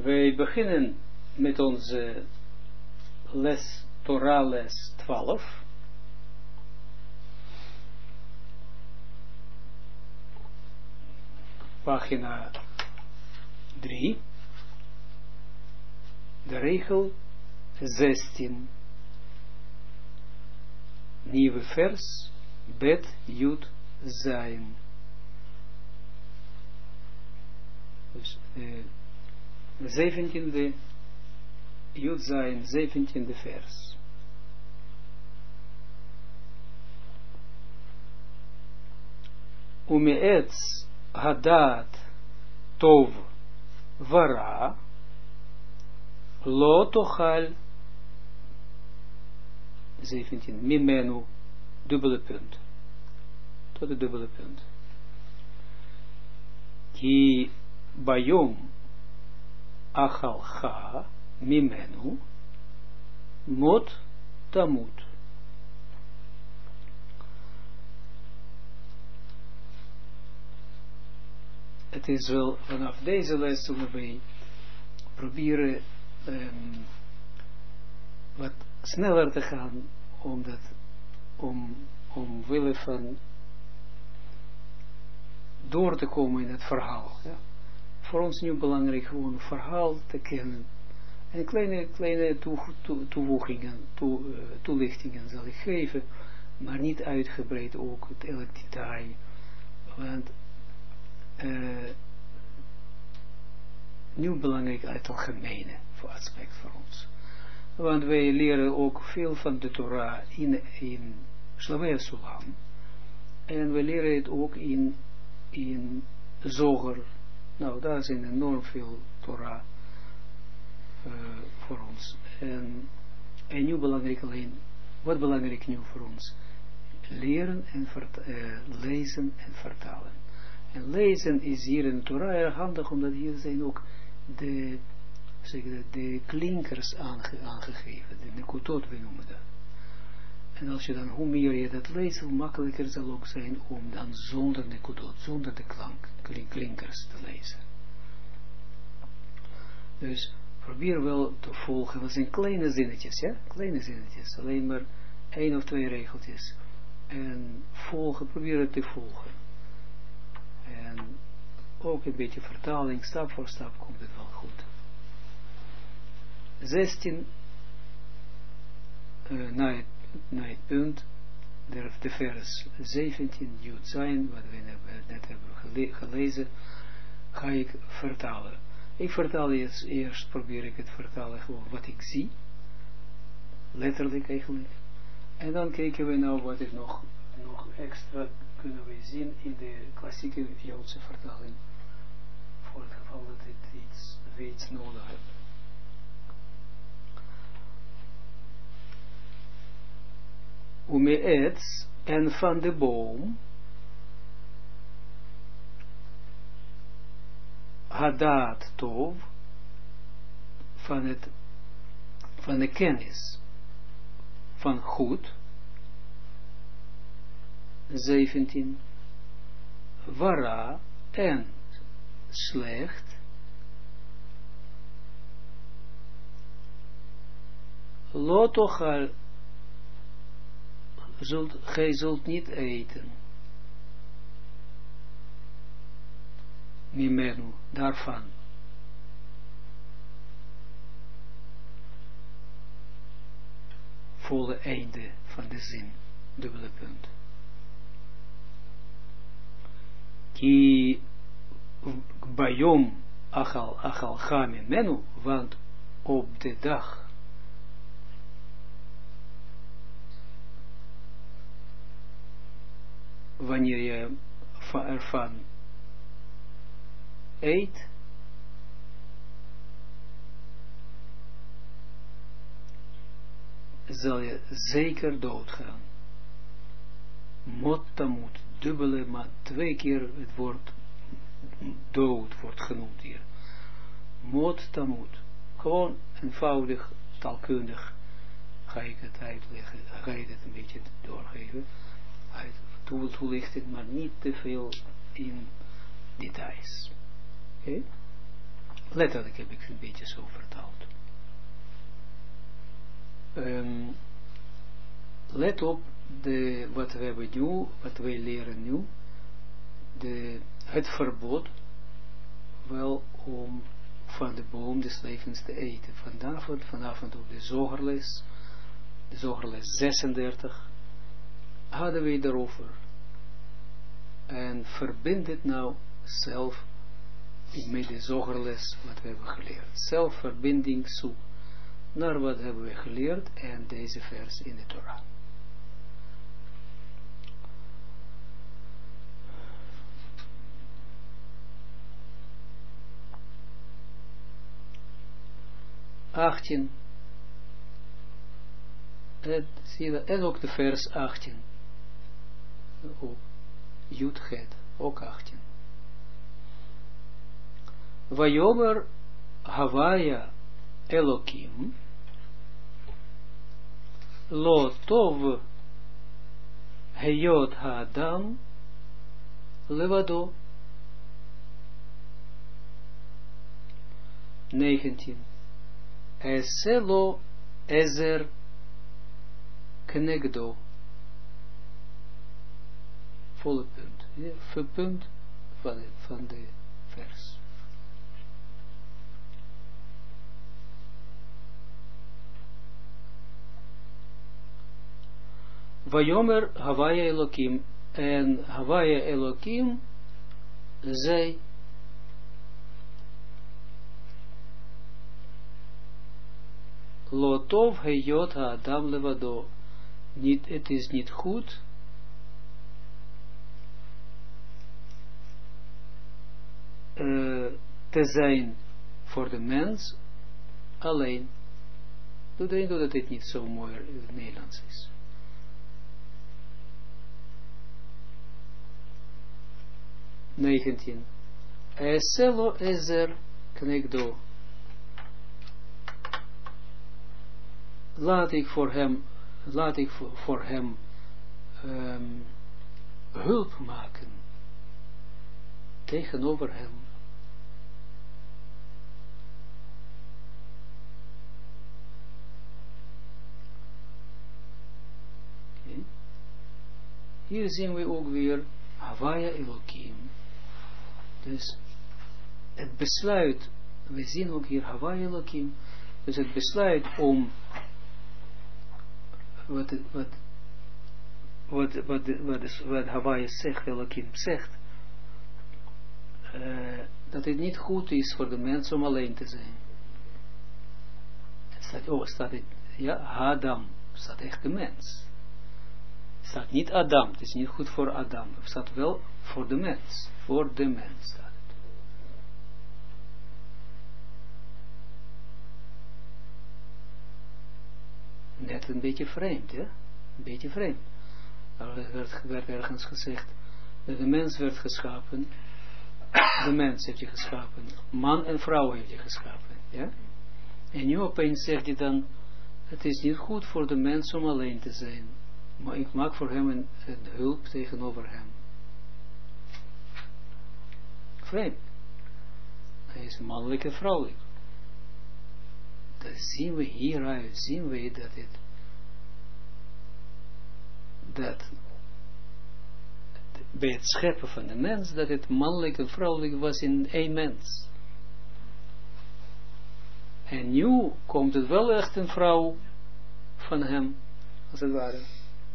Wij beginnen met onze les, Torah les 12. Pagina 3. De regel 16. Nieuwe vers, Bet Jud Zayin. Dus de 17e Jud Zayin, 17e vers. Umeetz hadat tov vara lo tochal 17 mimenu dubbele punt tot de dubbele punt ki bayom achalcha mimenu mot tamut. Het is wel vanaf deze les zullen wij proberen wat sneller te gaan, omwille van door te komen in het verhaal. Ja. Voor ons nu belangrijk gewoon een verhaal te kennen. En kleine toelichtingen zal ik geven, maar niet uitgebreid ook het elk detail. Want nu belangrijk uit het algemene aspect voor ons. Want wij leren ook veel van de Torah in Slavia Sulam. En we leren het ook in Zoger. Nou, daar zijn enorm veel Torah voor ons. En nu belangrijk alleen, wat belangrijk nu voor ons? Leren en lezen en vertalen. En lezen is hier in de Torah erg handig, omdat hier zijn ook de klinkers aangegeven, de nekudot, we noemen dat. En als je dan, hoe meer je dat leest, hoe makkelijker zal ook zijn om dan zonder nekudot, zonder de klinkers te lezen. Dus probeer wel te volgen, dat zijn kleine zinnetjes, ja, kleine zinnetjes, alleen maar 1 of 2 regeltjes. En probeer het te volgen. En ook een beetje vertaling, stap voor stap komt het wel goed. 16, na het punt, de vers 17, Jud Zayin, wat we net hebben gelezen, ga ik vertalen. Ik vertaal eerst, probeer ik het vertalen gewoon wat ik zie, letterlijk eigenlijk. En dan kijken we nou wat ik nog extra kunnen we zien in de klassieke Joodse vertaling, voor het geval dat we iets nodig hebben. Umeetz, en van de boom, hadat tov, van de kennis van goed, 17, wara en slecht, lotochal, gij zult niet eten, mimenu, daarvan. Volle einde van de zin, dubbele punt. Ki bayom achalcha mimenu, want op de dag wanneer je ervan eet, zal je zeker doodgaan. Mot tamut, dubbele, maar 2 keer het woord dood wordt genoemd hier. Mot tamut. Gewoon eenvoudig, taalkundig ga ik het uitleggen, ga ik het een beetje doorgeven. Toelichten, maar niet te veel in details. Okay? Letterlijk heb ik een beetje zo vertaald. Let op wat we hebben nu, wat wij leren nu, het verbod wel om van de boom des levens te eten. Vanavond op de zogerles 36, hadden we daarover. En verbind het nou zelf met de zogerles wat we hebben geleerd. Zelfverbinding zoek naar wat hebben we geleerd en deze vers in de Torah. En ook de vers 18. Ook Jud Het, ook 18. Vayomer Havaya Elokim Lo Tov Heyot Haadam Levado 19. Eselo Ezer Knegdo. Volle punt. Ja, verpunt van de vers. Vayomer Havaya Elokim. En Havaya Elokim zei Lotov heyot ha-adam levado. Het is niet goed te zijn voor de mens alleen. Ik denk dat het niet zo mooi in het Nederlands is. Negentien. Eselo ezer knegdo. Laat ik voor hem hulp maken tegenover hem. Okay. Hier zien we ook weer Havaya Elokim. Dus het besluit, we zien ook hier Havaya Elokim, dus het besluit om wat Havaya zegt, Elokim zegt, dat het niet goed is voor de mens om alleen te zijn. Staat het, ja, Adam, staat echt de mens. Staat niet Adam, het is niet goed voor Adam, het staat wel voor de mens, staat het. Net een beetje vreemd, ja? Een beetje vreemd. Er werd ergens gezegd dat de mens werd geschapen, de mens heeft je geschapen, man en vrouw heeft je geschapen, ja? En nu opeens zegt hij dan, het is niet goed voor de mens om alleen te zijn, maar ik maak voor hem een hulp tegenover hem. Vreemd. Hij is mannelijk en vrouwelijk. Dan zien we hieruit, zien we dat bij het scheppen van de mens, dat het mannelijk en vrouwelijk was in één mens. En nu komt het wel echt een vrouw van hem, als het ware.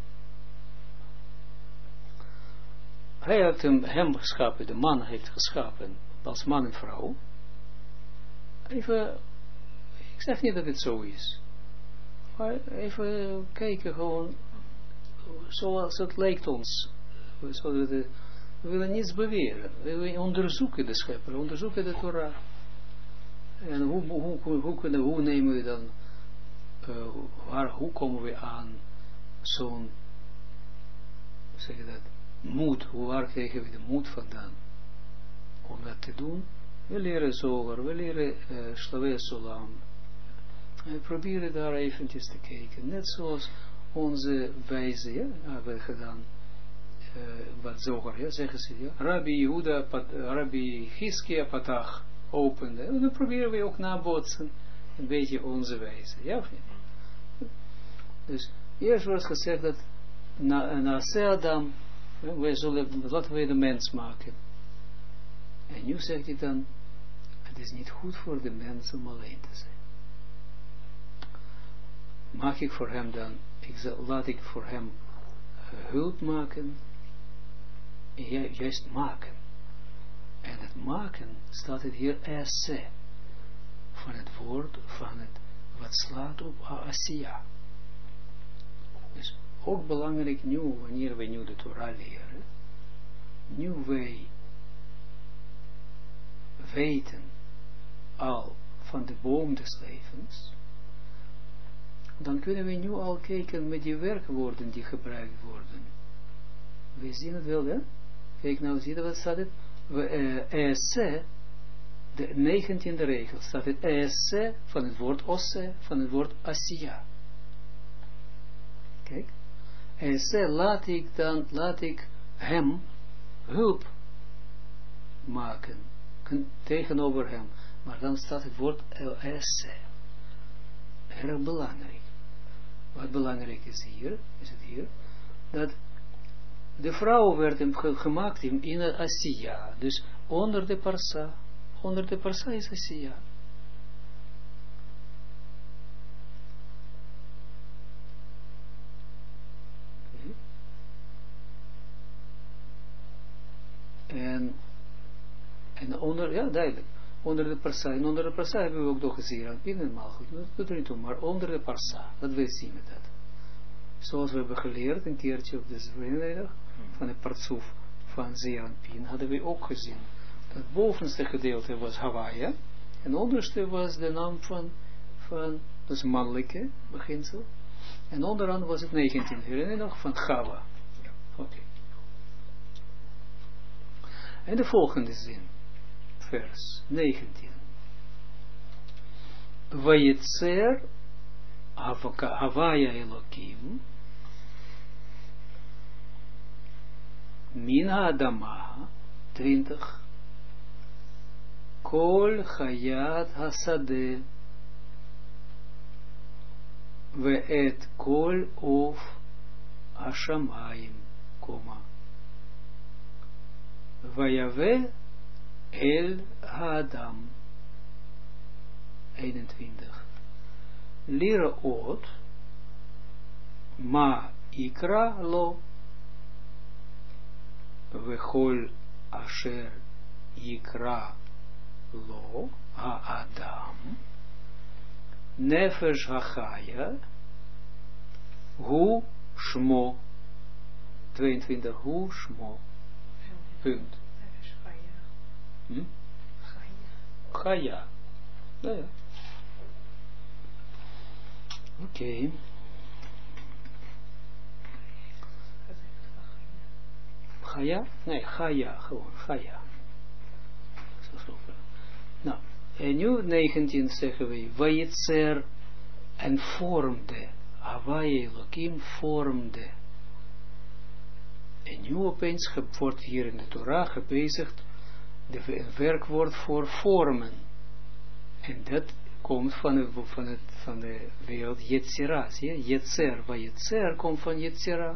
Hij heeft hem geschapen, de man heeft geschapen, als man en vrouw. Even, ik zeg niet dat het zo is. Maar even kijken gewoon, zoals het lijkt ons. We willen niets beweren. We willen onderzoeken de schepper, onderzoeken de Torah. En hoe nemen we dan, hoe komen we aan zo'n, zeg je dat, moed, waar krijgen we de moed vandaan om dat te doen? We leren Zoger, we leren Shlavei Sulam. We proberen daar eventjes te kijken, net zoals onze wijzen, ja, hebben gedaan, wat Zoger, ja, zeggen ze, ja, Rabbi Yehuda, Rabbi Hiskia Patach, opende. En dan proberen we ook nabootsen een beetje onze wijze. Ja of niet? Dus eerst wordt gezegd dat na Adam, laten we de mens maken. En nu zegt hij dan, het is niet goed voor de mens om alleen te zijn. Maak ik voor hem dan, laat ik voor hem hulp maken, juist maken. En het maken staat het hier esse, van het woord, van het, wat slaat op Asiya. Dus ook belangrijk nu, wanneer we nu de Torah leren, nu wij weten al van de boom des levens, dan kunnen we nu al kijken met die werkwoorden die gebruikt worden. We zien het wel, hè? Kijk nou, zie je wat staat het? Esse, de 19e regel, staat het esse van het woord osse, van het woord asiya. Kijk. Esse, laat ik hem hulp maken, tegenover hem. Maar dan staat het woord esse. Erg belangrijk. Wat belangrijk is het hier, dat de vrouw werd hem gemaakt in Asiya, dus onder de parsa. Onder de parsa is Asiya. Okay. En onder, ja duidelijk, onder de parsa. En onder de parsa hebben we ook nog gezien, aan binnenmaal goed, dat doet er niet toe, maar onder de parsa, dat we zien met dat. Zoals we hebben geleerd, een keertje op de vrijdag, van het partsoef van Zeeranpien, hadden we ook gezien. Het bovenste gedeelte was Hawaii, en het onderste was de naam van dus mannelijke beginsel. En onderaan was het 19, herinner je nog, van Chava. Oké. En de volgende zin, vers 19. Vayetzer Havaya Elokim Min Adama 20 Kol Hayat Hasade Ve'et Kol Of Hashamayim Vayave El Adam 21 Liraot Ma Ikra Lo Vechol Asher Ikra Lo Ha-Adam Nefesh HaChaya Hu Shmo 22 Hu Shmo punt Chaya ja. Oké. Chaya? Nee, Chaya, gewoon, Chaya. Nou, en nu 19 zeggen we, Vayetzer en vormde, Hawaii Elohim vormde. En nu opeens wordt hier in de Torah gebezigd een werkwoord voor vormen. En dat komt van de wereld Yetzira. Zie je? Yetzer, Vayetzer komt van Yetzira.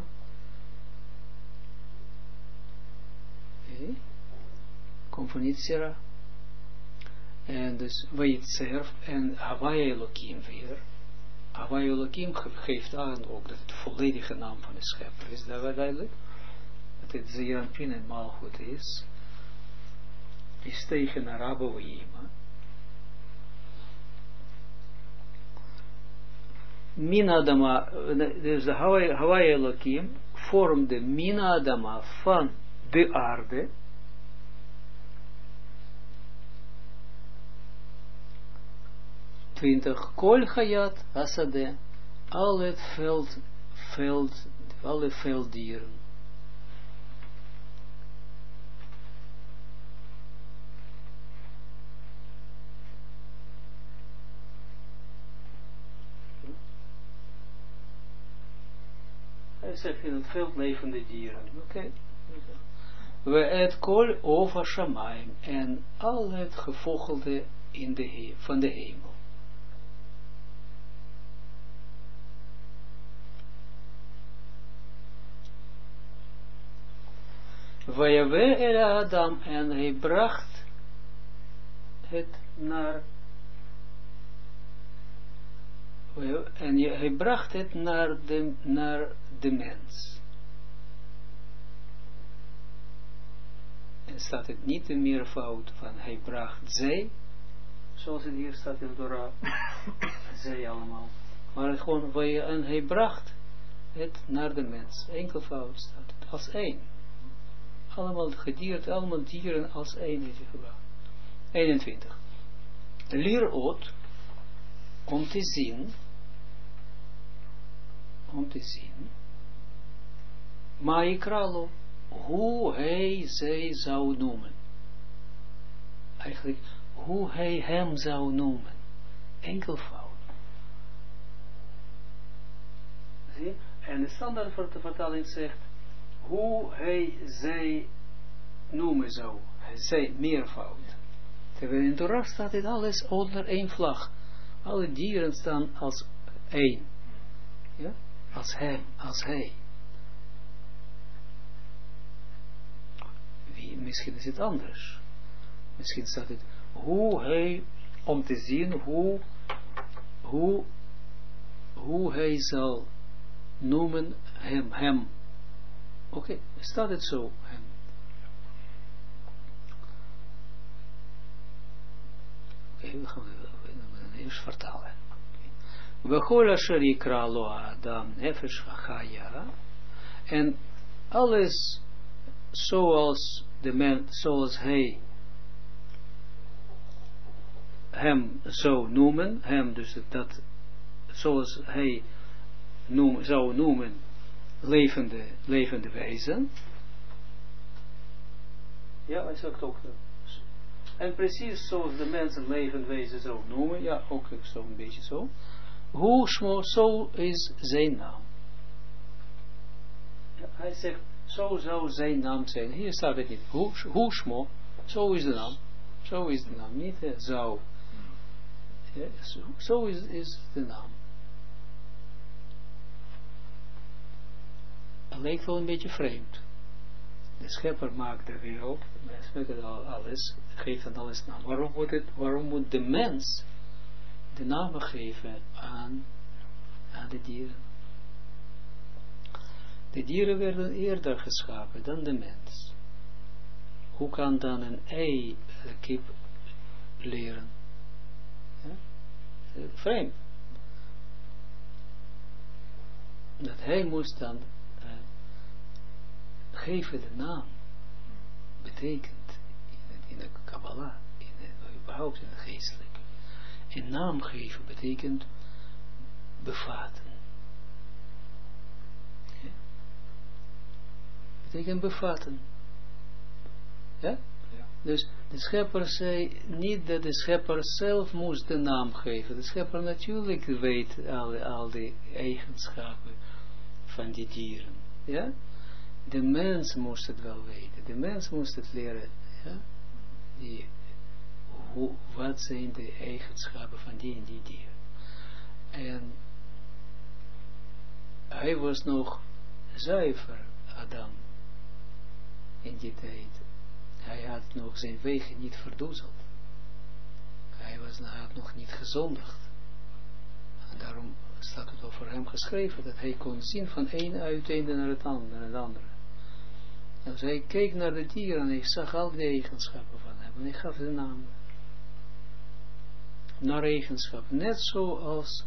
Okay. Komt van Yetzira. En dus Vayetzer en Hawaii Elohim weer. Hawaii Elohim geeft aan ook dat het de volledige naam van de schepper is. Dat was duidelijk. Dat het Zeeranpien en Malchut is. Is tegen Araboïma. Min Adama, dus de Hawaii Elohim vormde Min Adama van de aarde. Kol Hayat Hasade, alle velddieren. Hij zegt in het veld levende dieren. Oké. we het kol over Shamaim, en al het gevogelde in van de hemel. Vayave el Adam, en hij bracht het naar, en hij bracht het naar de mens. En staat het niet in meervoud van hij bracht zij, zoals het hier staat in de Torah, zij allemaal. Maar het gewoon, en hij bracht het naar de mens. Enkelvoud staat het, als één. Allemaal gedierd, allemaal dieren als één is gebracht. 21. Lirot, om te zien, Maikralo, hoe hij zij zou noemen. Eigenlijk, hoe hij hem zou noemen. Enkelvoud. Zie? En de standaard vertaling zegt, hoe hij zij noemen zou. Zij meervoud. Terwijl in de Torah staat dit alles onder één vlag. Alle dieren staan als één. Ja? Als hem, als hij. Misschien is het anders. Misschien staat het, hoe hij, om te zien hoe hij zal noemen hem. Oké, staat het zo, hem. Oké, we gaan eerst vertalen. V'chol asher yikra lo Adam nefesh v'chaya, en alles zoals de mens, zoals hij hem zou noemen, hem dus dat, zoals hij zou noemen, levende wezen. Ja, hij zegt ook. En precies zoals de mensen levend wezen zou noemen, ja, ook zo'n beetje zo. Hoe Shmo, zo is zijn naam. Ja, hij zegt, zo zou zijn naam zijn. Hier staat het niet. Hoe Shmo, zo is de naam. Zo is de naam, niet zou. Ja, zo is de naam. Het lijkt wel een beetje vreemd. De schepper maakt de wereld, alles, geeft aan alles naam. Waarom moet de mens de namen geven aan de dieren? De dieren werden eerder geschapen dan de mens. Hoe kan dan een kip leren? Ja? Vreemd. Dat hij moest dan geven de naam. Betekent in de Kabbalah, überhaupt in het geestelijk. En naam geven betekent bevatten. Ja? Betekent bevatten. Ja? Ja? Dus de schepper zei niet dat de schepper zelf moest de naam geven. De schepper natuurlijk weet al die eigenschappen van die dieren. Ja? De mens moest het wel weten. De mens moest het leren. Ja? Wat zijn de eigenschappen van die en die dieren. En hij was nog zuiver, Adam, in die tijd. Hij had nog zijn wegen niet verdoezeld. Hij had nog niet gezondigd. En daarom staat het over hem geschreven, dat hij kon zien van één uiteinde naar het andere. Dus hij keek naar de dieren en hij zag al de eigenschappen van hem. En hij gaf de naam. Naar eigenschappen. Net zoals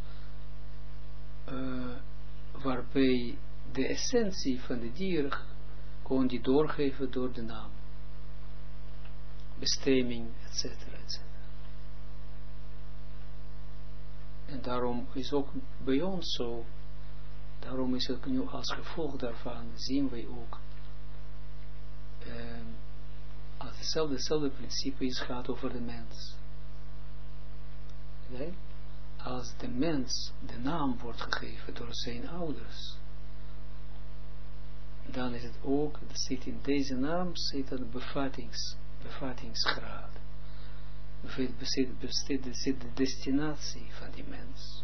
waarbij de essentie van de dier kon die doorgeven door de naam. Bestemming, etc. etc. En daarom is ook bij ons zo, daarom is het nu als gevolg daarvan, zien wij ook, als hetzelfde principe is, gaat over de mens. Nee? Als de mens de naam wordt gegeven door zijn ouders, dan is het ook, zit in deze naam, zit een bevattingsgraad. Zit de destinatie van die mens.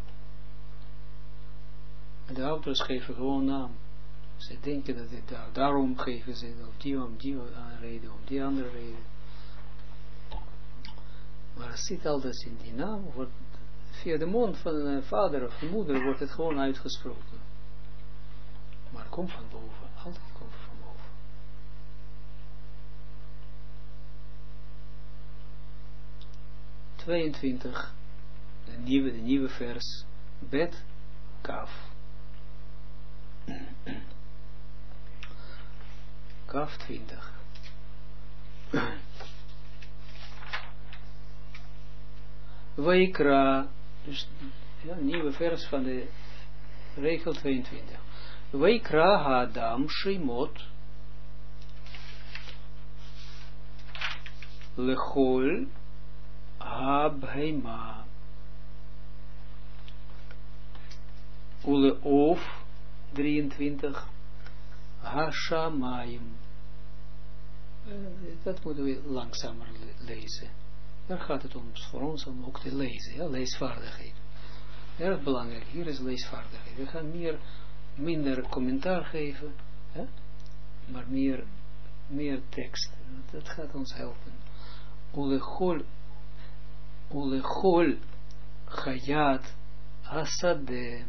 En de auto's geven gewoon naam. Ze denken dat het daarom geven ze, of die om die reden, om die andere reden. Maar het zit altijd in die naam, wordt via de mond van een vader of een moeder wordt het gewoon uitgesproken. Maar het komt van boven, altijd komt het van boven. ...22, de nieuwe vers, Bet, Kaf. Kaf 20. Vaikra, dus ja, nieuwe vers van de regel 22. Vaikra Adam Shemot Lechol Habheima Uleof 23 Hashamayim. Dat moeten we langzamer lezen. Daar gaat het om, voor ons om ook te lezen, ja, leesvaardigheid. Erg belangrijk, hier is leesvaardigheid. We gaan minder commentaar geven, hè? Maar meer tekst. Dat gaat ons helpen. Ulechol Chayat Asade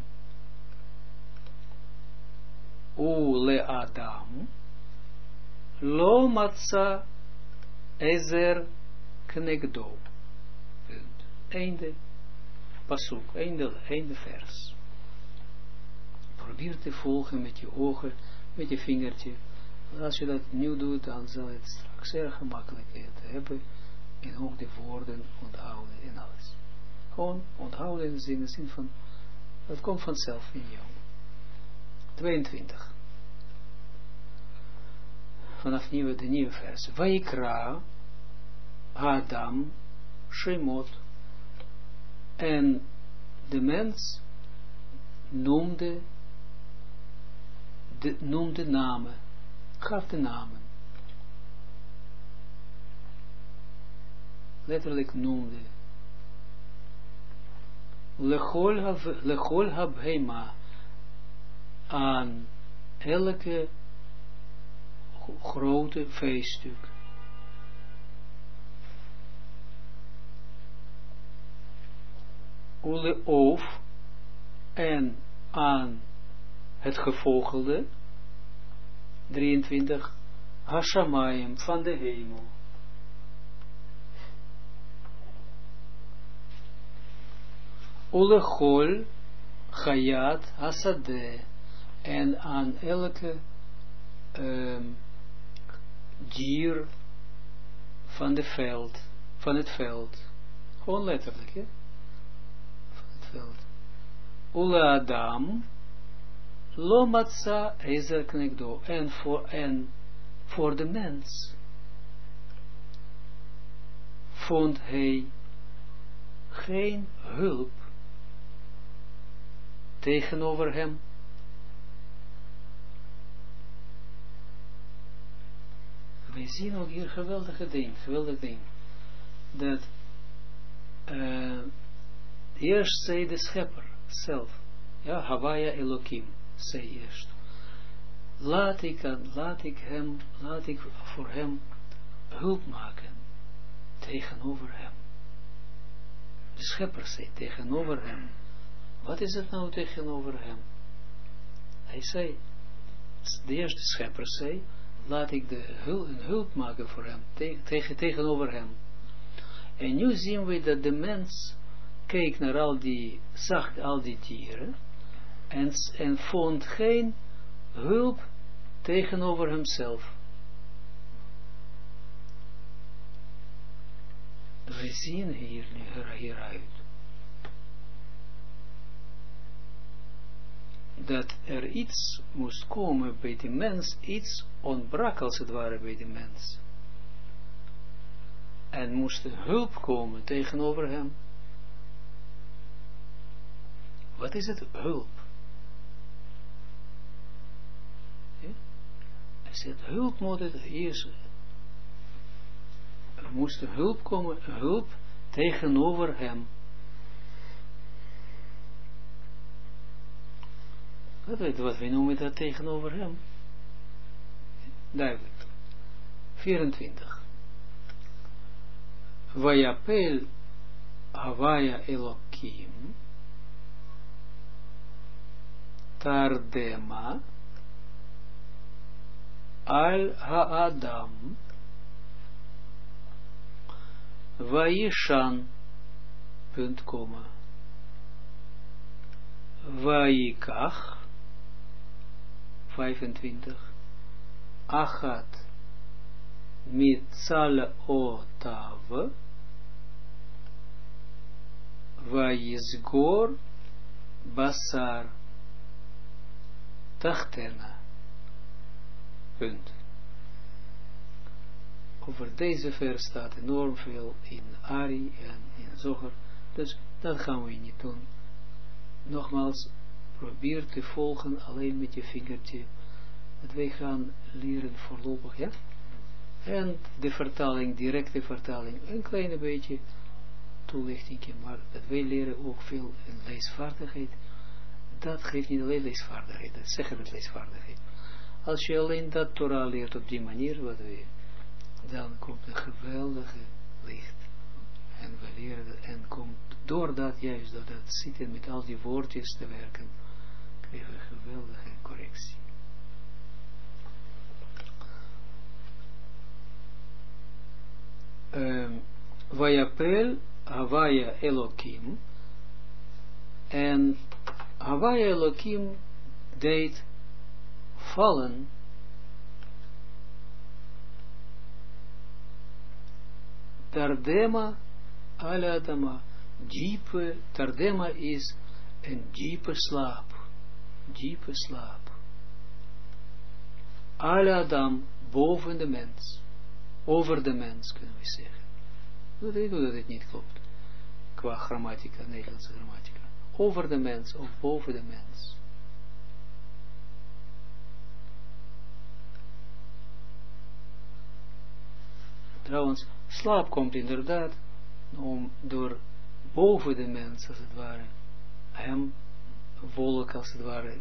Ule Adam Lo Matza Ezer Knegdo. Punt. Einde pasuk, einde vers. Probeer te volgen met je ogen, met je vingertje. Als je dat nu doet, dan zal het straks erg gemakkelijk hebben. En ook de woorden onthouden en alles. Gewoon onthouden in de zin van, dat komt vanzelf in jou. 22. Vanaf de nieuwe vers. Vaikra Adam Shemot. En de mens noemde namen. Gaf de namen. Letterlijk noemde. Lechol habhema. Aan elke grote veestuk. Uleof en aan het gevogelde 23 Hashamayim van de hemel. Ulechol Chayat Hasadeh en aan elke dier van het veld. Gewoon letterlijk, hè? Van het veld. Ule Adam Lo Matza Ezer Knegdo en voor de mens vond hij geen hulp tegenover hem. Wij zien ook hier geweldig ding, dat eerst zei de schepper zelf, ja, Havaya Elohim, zei eerst, laat ik voor hem hulp maken, tegenover hem. De schepper zei tegenover hem. Wat is het nou tegenover hem? Hij zei, de eerste schepper zei, laat ik een hulp maken voor hem, tegenover hem. En nu zien we dat de mens keek naar zag al die dieren, en vond geen hulp tegenover hemzelf. We zien hieruit dat er iets moest komen bij de mens, iets ontbrak als het ware bij de mens. En moest hulp komen tegenover hem. Wat is het? Hulp. Ja? zegt, hulp moet het, er moest hulp komen, hulp tegenover hem. Wat we noemen dat tegenover hem. Duidelijk. 24. Vayapel Havaya Elokim Tardema Al Haadam Vayishan punt komma Vayikach 25 Achat Mitzal Otav Vayizgor Basar Tachtena. Punt. Over deze vers staat enorm veel in Ari en in Zoger, dus dat gaan we niet doen. Nogmaals, probeer te volgen alleen met je vingertje, dat wij gaan leren voorlopig, ja? En de vertaling, directe vertaling, een klein beetje toelichting, maar dat wij leren ook veel in leesvaardigheid. Dat geeft niet alleen leesvaardigheid, dat zeggen met leesvaardigheid. Als je alleen dat Torah leert op die manier, dan komt een geweldige licht. En we leren, en komt door dat juist, door dat zitten met al die woordjes te werken, krijgen we een geweldige correctie. Vayapel Havaya Elokim, en Havaya Elokim deed vallen Tardema ala Adama, diepe, Tardema is een diepe slaap, ala Adam, boven de mens, over de mens kunnen we zeggen. Ik doe dat het niet klopt, qua grammatica, Nederlandse grammatica. Over de mens of boven de mens. Trouwens, slaap komt inderdaad door boven de mens, als het ware, hem wolk, als het ware,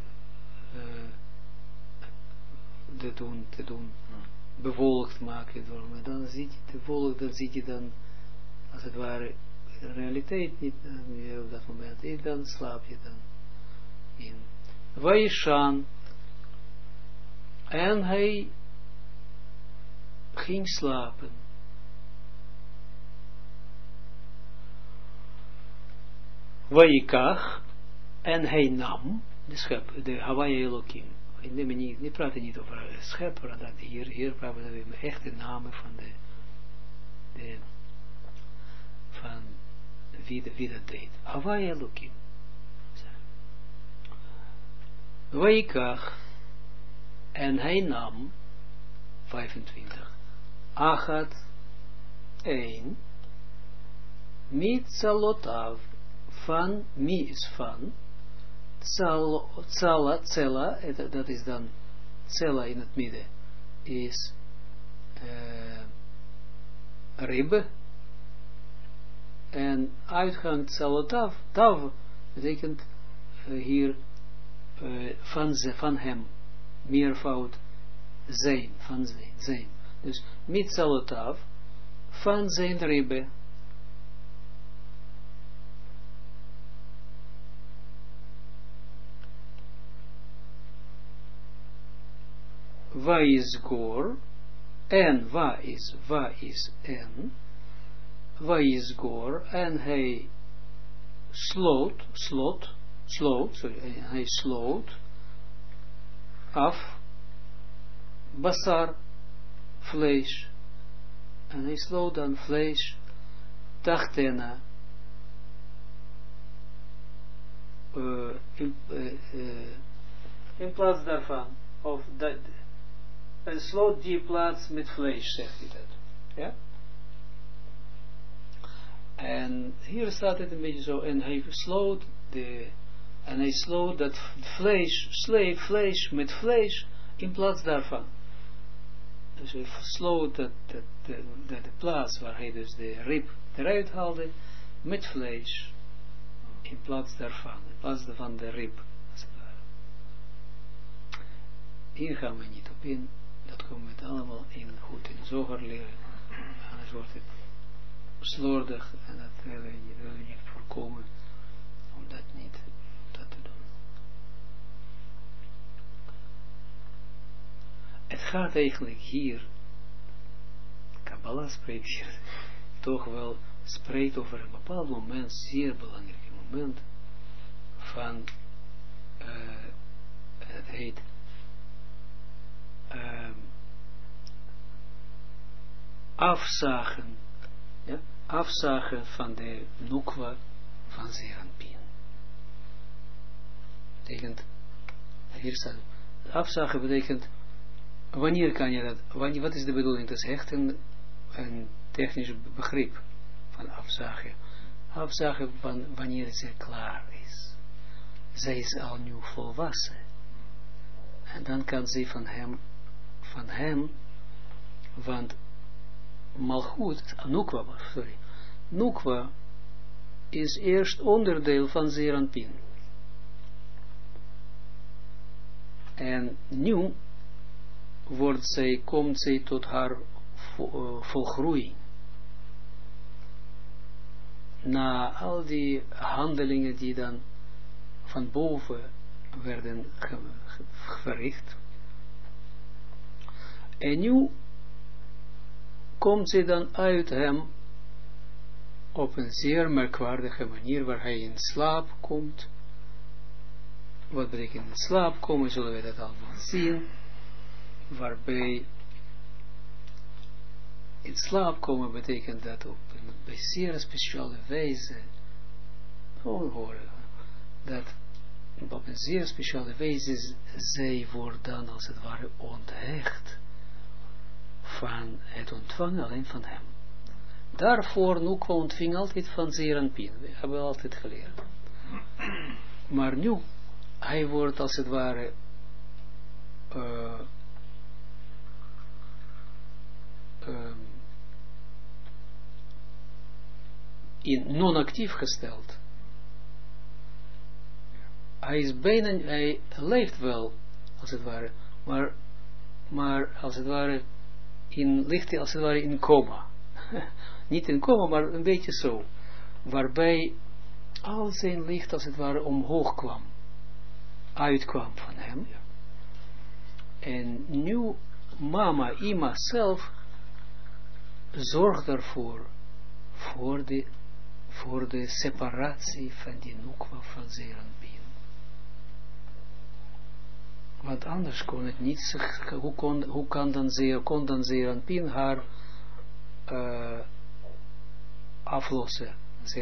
te doen bewolkt maken. Dan zie je de wolk, dan zie je dan, als het ware, in realiteit niet op dat moment. En dan slaap je dan in. Vayishan, en hij ging slapen. Vayikach, en hij nam, de Havaya Elokim. We praten niet over schepper, dat hier praten we met echte namen van van wie dat deed. Havaya Elokim. Vayikach, en hij nam, 25, Achat, 1, Mitzalotav, van, mi is van, Tsala, dat is dan, Tsela in het midden, is ribbe, en uitgang Tsalotav, tav, betekent hier van hem, meervoud, zijn, van zijn. Dus Mitzalotav, van zijn ribbe, wa is gor, en wa is en, wa is gor, en hij hij sloot af, basar, vlees, en hij sloot dan vlees, tachtena, in plaats daarvan, of dat, en sloot die plaats met vlees, zegt hij dat. Ja? En hier staat het een beetje zo, en hij sloot dat vlees met vlees in plaats daarvan. Dus hij versloot de plaats waar hij dus de rib eruit haalde, met vlees, in plaats daarvan, in plaats van de rib, als het ware. Hier gaan we niet op in, dat komen we het allemaal goed in Zoger leren, anders wordt het slordig, en dat willen we niet voorkomen, om dat niet te doen. Het gaat eigenlijk hier, Kabbalah spreekt hier, toch wel spreekt over een bepaald moment, zeer belangrijk moment, van, het heet, afzagen, ja, afzagen van de nukwa van Zeranpien. Betekent, hier staat, afzagen betekent, wanneer kan je dat, wat is de bedoeling? Dat is echt een technisch begrip van afzagen. Afzagen van wanneer ze klaar is. Zij is al nu volwassen. En dan kan ze van hem, want Malchut, Nukwa is eerst onderdeel van Zeranpien. En nu komt zij tot haar volgroeiing. Na al die handelingen die dan van boven werden verricht. En nu komt ze dan uit hem op een zeer merkwaardige manier, waar hij in slaap komt. Wat betekent in slaap komen, zullen we dat allemaal zien. Waarbij in slaap komen betekent dat op een zeer speciale wijze, gewoon horen, dat op een zeer speciale wijze zij wordt dan als het ware onthecht van het ontvangen alleen van hem. Daarvoor Nukwa ontving altijd van Zeranpien, we hebben altijd geleerd. Maar nu, hij wordt als het ware in non-actief gesteld. Hij leeft wel, als het ware, maar als het ware ligt als het ware in coma. Niet in coma, maar een beetje zo. Waarbij al zijn licht als het ware omhoog kwam. Uitkwam van hem. En nu mama, Ima zelf zorgt ervoor voor de separatie van die nukwa van Zeranpien. Want anders kon het niet, hoe kon dan Zeranpien haar aflossen?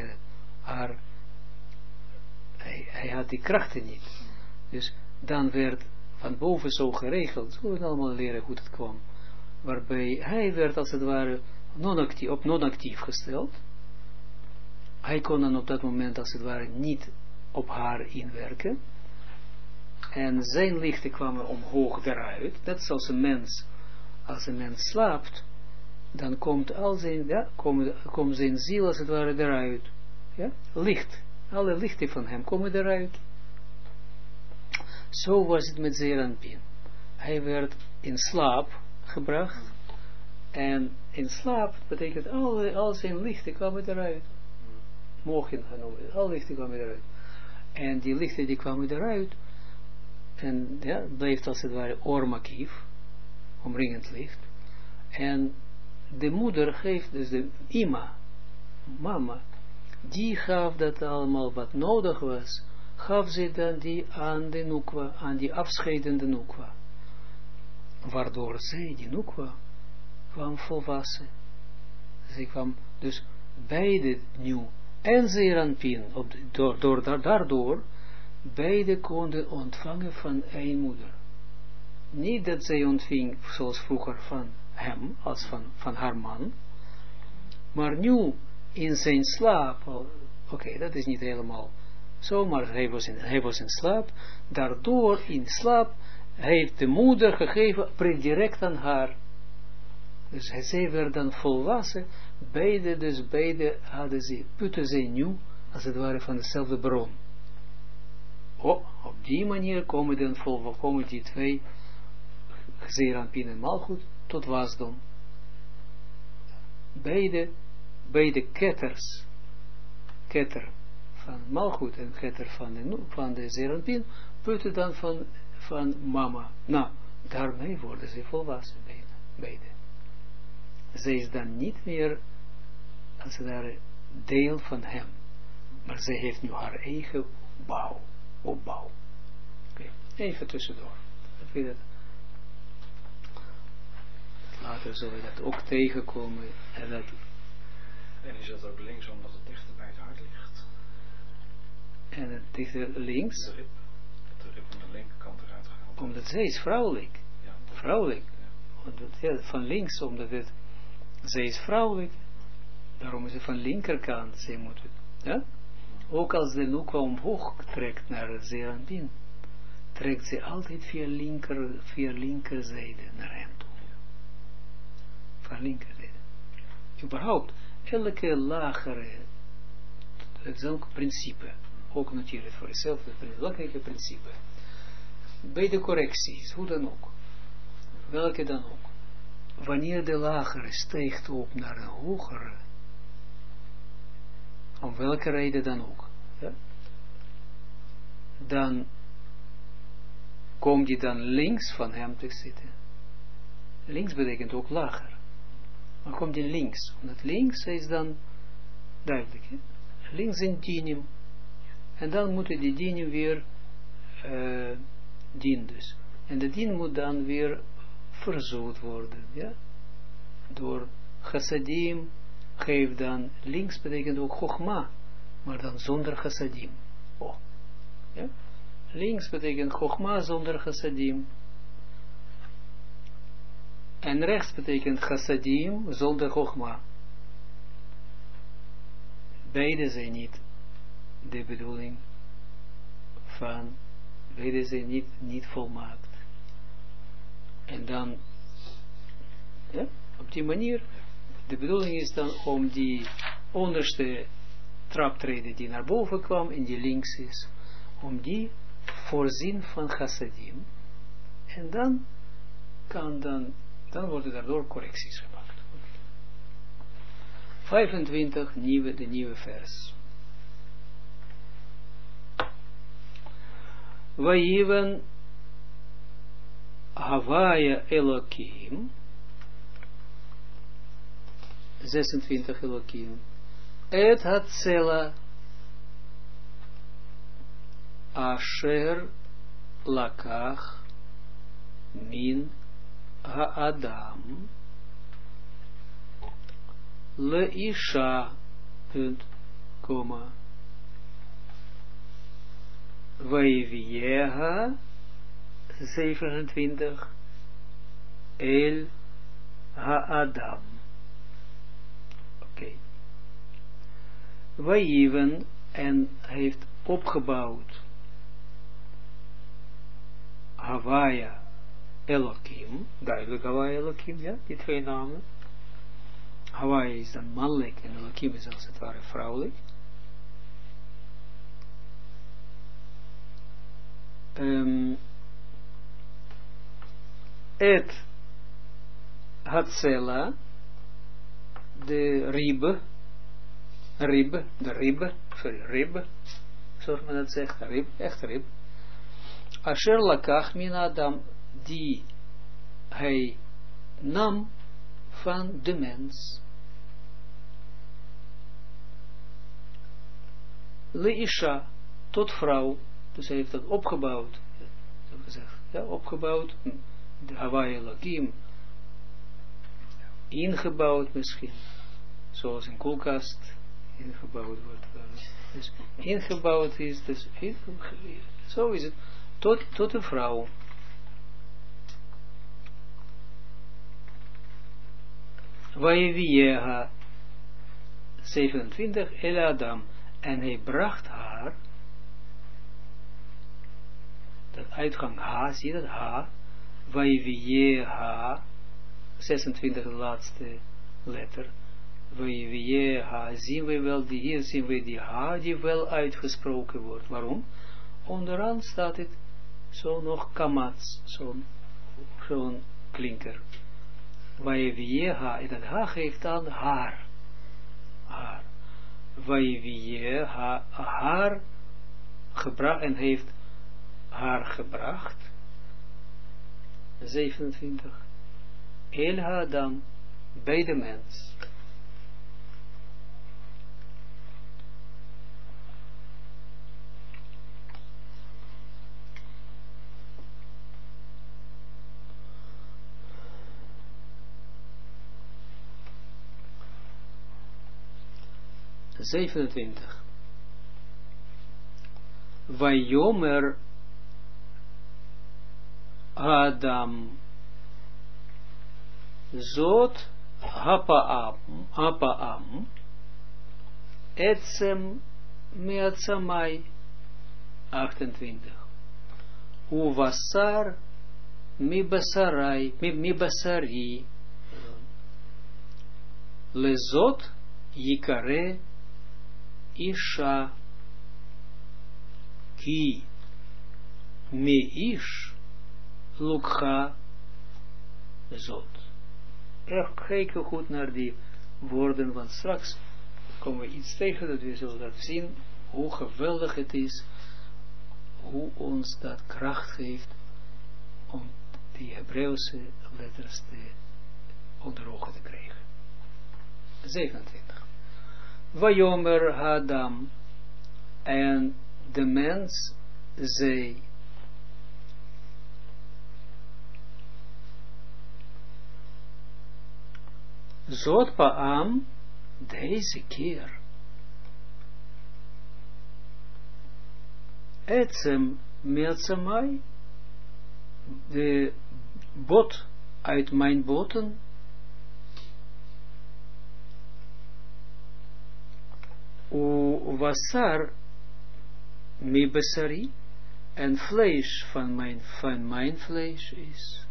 Hij had die krachten niet. Dus dan werd van boven zo geregeld, we moeten allemaal leren hoe het kwam, waarbij hij werd als het ware op non-actief gesteld. Hij kon dan op dat moment als het ware niet op haar inwerken. En zijn lichten kwamen omhoog eruit. Dat is als een mens slaapt, dan komt al zijn, komt zijn ziel als het ware eruit. Ja? Licht. Alle lichten van hem komen eruit. Zo was het met Zeranpien. Hij werd in slaap gebracht. En in slaap betekent al zijn lichten kwamen eruit. Mogen genoemd. Alle lichten kwamen eruit. En die lichten die kwamen eruit. En ja, bleef als het ware ormakief. Omringend licht. En de moeder geeft, dus de Ima, mama, die gaf dat allemaal wat nodig was, gaf ze dan die aan de nukwa, aan die afscheidende nukwa. Waardoor zij, die nukwa, kwam volwassen. Zij kwam dus beide nieuw en Zeranpien, daardoor beide konden ontvangen van één moeder. Niet dat zij ontving zoals vroeger van hem, als van haar man, maar nu in zijn slaap, oké, dat is niet helemaal zo, maar hij was in slaap, daardoor in slaap heeft de moeder gegeven, direct aan haar, Dus zij werd dan volwassen, beide hadden ze, putten zij nu, als het ware van dezelfde bron. Op die manier komen die twee, Zeranpien en Malchut, tot wasdom. Beide ketters, ketter van Malchut en ketter van de Zeranpien, putten dan van mama. Nou, daarmee worden ze volwassen, beide. Zij is dan niet meer, als het ware, deel van hem. Maar zij heeft nu haar eigen opbouw. Okay. Even tussendoor. Later zullen we dat ook tegenkomen. En is dat ook links omdat het dichter bij het hart ligt? En het dichter links? De rib aan de linkerkant eruit gehaald. Omdat zij is vrouwelijk. Ja, vrouwelijk. Ja. Van links, omdat zij is vrouwelijk. Daarom is het van linkerkant. Zij moet het. Ja? Ook als de Nukwa omhoog trekt naar het Zeranpien, trekt ze altijd via linkerzijde naar hem toe. Van linkerzijde. Überhaupt, elke lagere, het is ook een principe, ook natuurlijk voor jezelf, het is een belangrijk principe. Bij de correcties, hoe dan ook, welke dan ook, wanneer de lagere stijgt op naar een hogere, om welke reden dan ook, ja? Dan komt die dan links van hem te zitten. Links betekent ook lager. Maar komt die links, omdat links is dan duidelijk, hè? Links in dinim. En dan moet die dinim weer dien dus. En de dien moet dan weer verzoet worden, ja? Door chassadim. Geef dan, links betekent ook Chogma, maar dan zonder chassadim. Ja? Links betekent Chogma zonder chassadim. En rechts betekent chassadim zonder Chogma. Beide zijn niet de bedoeling van, beide zijn niet volmaakt. En dan, ja, op die manier, de bedoeling is dan om die onderste traptreden die naar boven kwam en die links is, om die voorzien van chassadim. En dan worden daardoor correcties gemaakt. 25, de nieuwe vers. Vayiven Havaya Elokim 26 Elokim. Et Hatzela Asher Lakach Min Haadam Leisha punt, komma Vaivieha 27 El Haadam. Oké. Vaiven en heeft opgebouwd Havaya Elohim, duidelijk Havaya Elohim, ja, die twee namen. Havaya is dan mannelijk en Elohim is als het ware vrouwelijk. Et Hatzela, de rib, zoals men dat zegt, rib, echt rib. Asher lakach min Adam, die hij nam van de mens. Leisha, tot vrouw, dus hij heeft dat opgebouwd, zo gezegd, ja, opgebouwd, de Havaya Elohim, ingebouwd misschien, zoals een koelkast ingebouwd wordt. Dus ingebouwd is, dus zo is het, tot een vrouw. Vaivieha 27 El Adam, en hij bracht haar, dat uitgang ha, zie je dat ha, Vaivieha 26 de laatste letter. Wie ha, zien we wel, hier zien we die ha, die wel uitgesproken wordt. Waarom? Onderaan staat het zo nog kamats, zo'n klinker. Wie ha, en dat ha geeft aan haar. Haar. Wie ha, haar gebracht, en heeft haar gebracht. 27. El Adam, bij de mens. Vayomer Adam Zot Hapaam Etsem Meatsamai 28 Uvasar Mibasari Lezot Yikare Isha Ki Meish Lukha Zot. Echt kijken goed naar die woorden, want straks komen we iets tegen dat we zullen dat zien, hoe geweldig het is, hoe ons dat kracht geeft om die Hebreeuwse letters onder ogen te krijgen. 27. Vayomer Adam, en de mens zei, Zot Paam, deze keer, Etsem Meatsamai, de bot uit mijn boten, Wasar Mibasari, en vlees van mijn vlees is.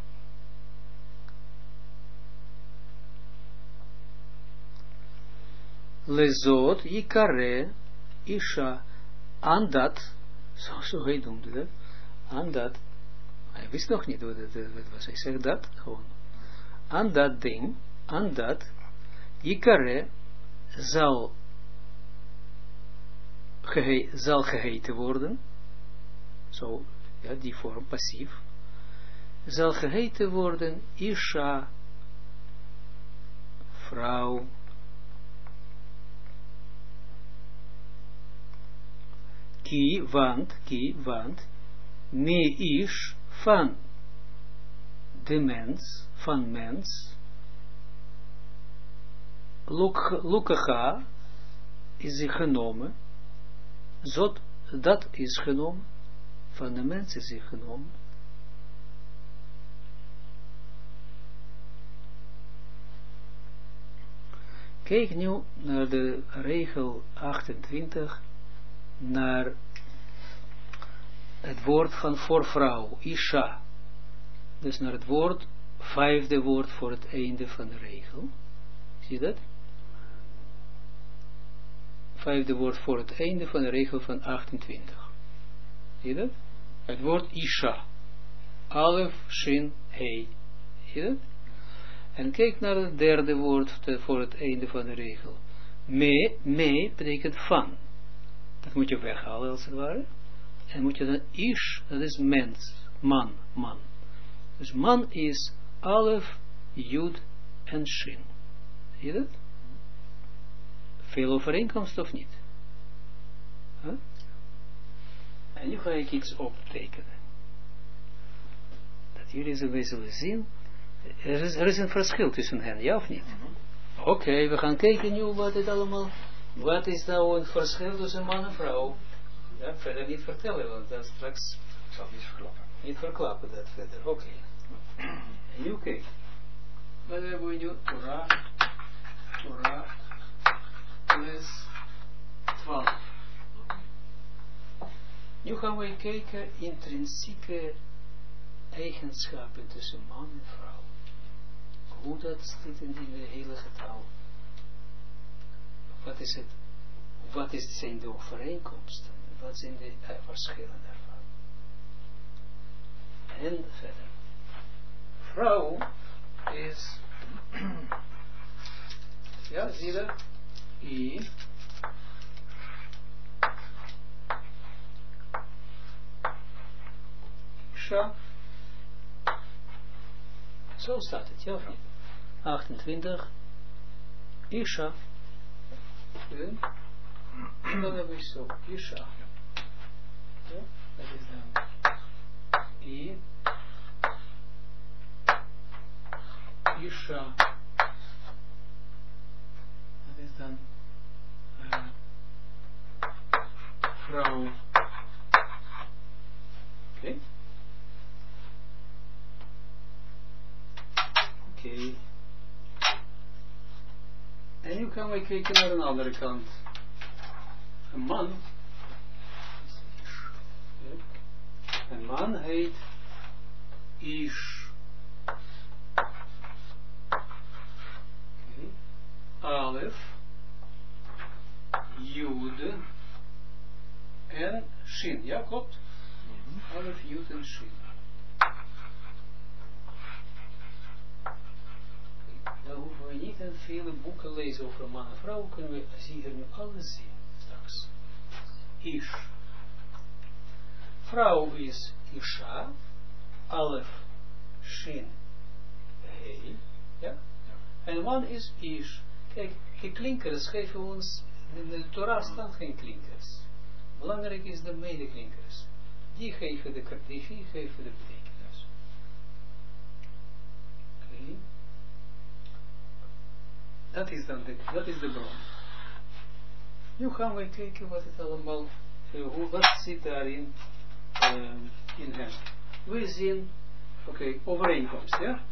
Lezot Yikare Isha, aan dat, zo hij noemde dat, aan dat, hij wist nog niet wat het was, hij zegt dat gewoon, aan dat ding, aan dat, Yikare zal geheten worden, zo, ja, die vorm passief, zal geheten worden, Isha, vrouw, ki, want, me is van de mens, van mens, lukacha is genomen, zot, dat is genomen, van de mens is genomen. Kijk nu naar de regel 28, naar het woord van voor vrouw, Isha. Dus naar het woord, vijfde woord voor het einde van de regel. Zie je dat? Vijfde woord voor het einde van de regel van 28. Zie je dat? Het woord Isha. Alef, Shin, Hei. Zie je dat? En kijk naar het derde woord voor het einde van de regel. Me betekent van. Dat moet je weghalen als het ware. En moet je dan ish, dat is mens, man. Dus man is alef, jud en shin. Zie je dat? Veel overeenkomst of niet? Huh? En nu ga ik iets optekenen. Dat jullie zullen zien. Er is een verschil tussen hen, ja of niet? Oké, we gaan kijken nu wat het allemaal... Wat is nou een verschil tussen man en vrouw? Ja, verder niet vertellen, want dat straks... Ik zal het niet verklappen. Niet verklappen dat verder, oké. En nu kijk. Wat hebben we nu? Torah, les 12. Nu gaan we kijken intrinsieke eigenschappen tussen man en vrouw. hoe dat zit in de hele getal. Wat is het? Wat zijn de overeenkomsten? Wat zijn de verschillen daarvan? En verder. Vrouw is, ja, zie je dat? I. Isha. Zo staat het, ja of niet? 28. Isha. En dan hebben we zo, Isha. Ja, dat is dan I. Isha. Dat is dan vrouw. Oké. Oké. En nu gaan we kijken naar een andere kant. Een man. Een man heet Ish. Okay. Alef. Jude. En Shin. Ja, klopt? Alef, Jude en Shin. Dan hoeven we niet in vele boeken lezen over man en vrouw, kunnen we hier nu alles zien straks. Ish. Vrouw is Isha, Alef, Shin, Hei, ja? En man is Ish. Kijk, de klinkers geven ons, in de Torah staan geen klinkers. Belangrijk is de medeklinkers. Die geven de betekenis. Oké. Dat is de bron. Nu gaan we kijken wat het allemaal, wat zit daarin in hem. We zien, overeenkomst, ja?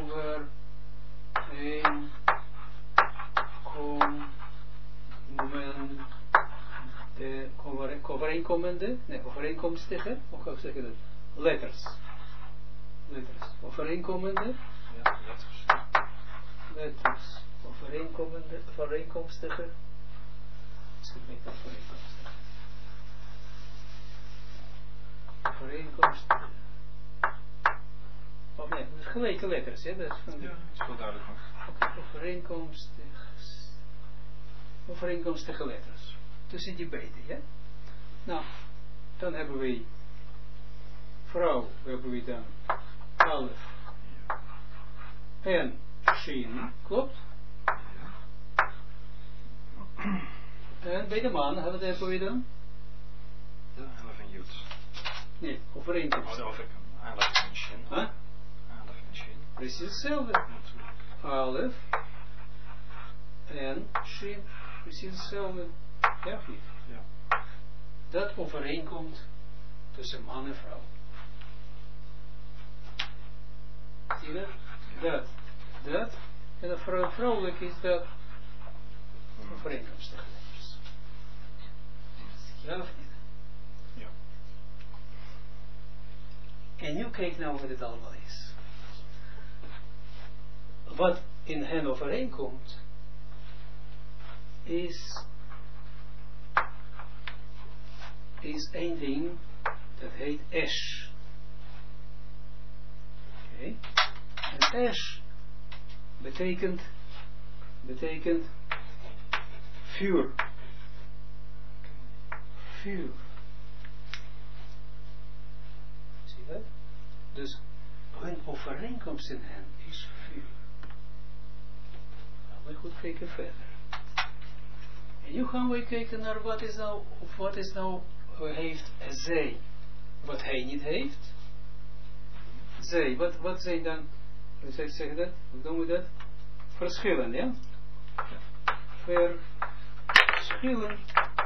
Overeenkomstige, hoe ga ik zeggen dat? Letters. Overeenkomende. Ja, Letters. Overeenkomstige. Overeenkomstige. Of nee, dus gelijke letters, hè? Dat is van is wel duidelijk. Overeenkomstige letters. Tussen die beide, ja? Nou, dan hebben we vrouw, hebben we dan alef en shin, klopt? En bij de man hebben we dan? Ja, alef en jut. Nee, overeenkomst. Alef en shin. Huh? Alef en shin. Precies hetzelfde. Natuurlijk. Alef en shin, precies hetzelfde. Ja of niet? Ja. Dat overeenkomt tussen man en vrouw. Zie je dat? Dat. En de vrouwelijk is dat overeenkomstige letters. Ja of niet? Ja. En nu kijk nou wat het allemaal is. Wat in hen overeenkomt, is één ding, dat heet Esh. Oké. En Esh betekent vuur. Vuur. Zie je dat? Dus hun overeenkomst in hen is vuur. Gaan we goed kijken verder. En nu gaan we kijken naar wat heeft zij, wat hij niet heeft. Zij, wat zijn dan, hoe zeg dat? Hoe doen we dat? Verschillen, ja? Verschillen.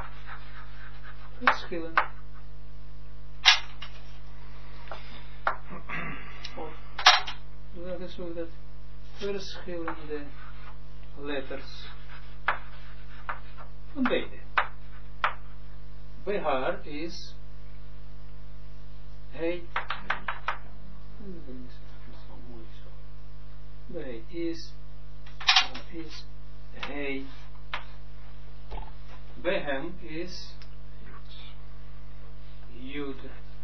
Of, hoe zeggen dat? Verschillende letters. Van beide. Bij haar is hij bij is hij. Bij hem is Jud.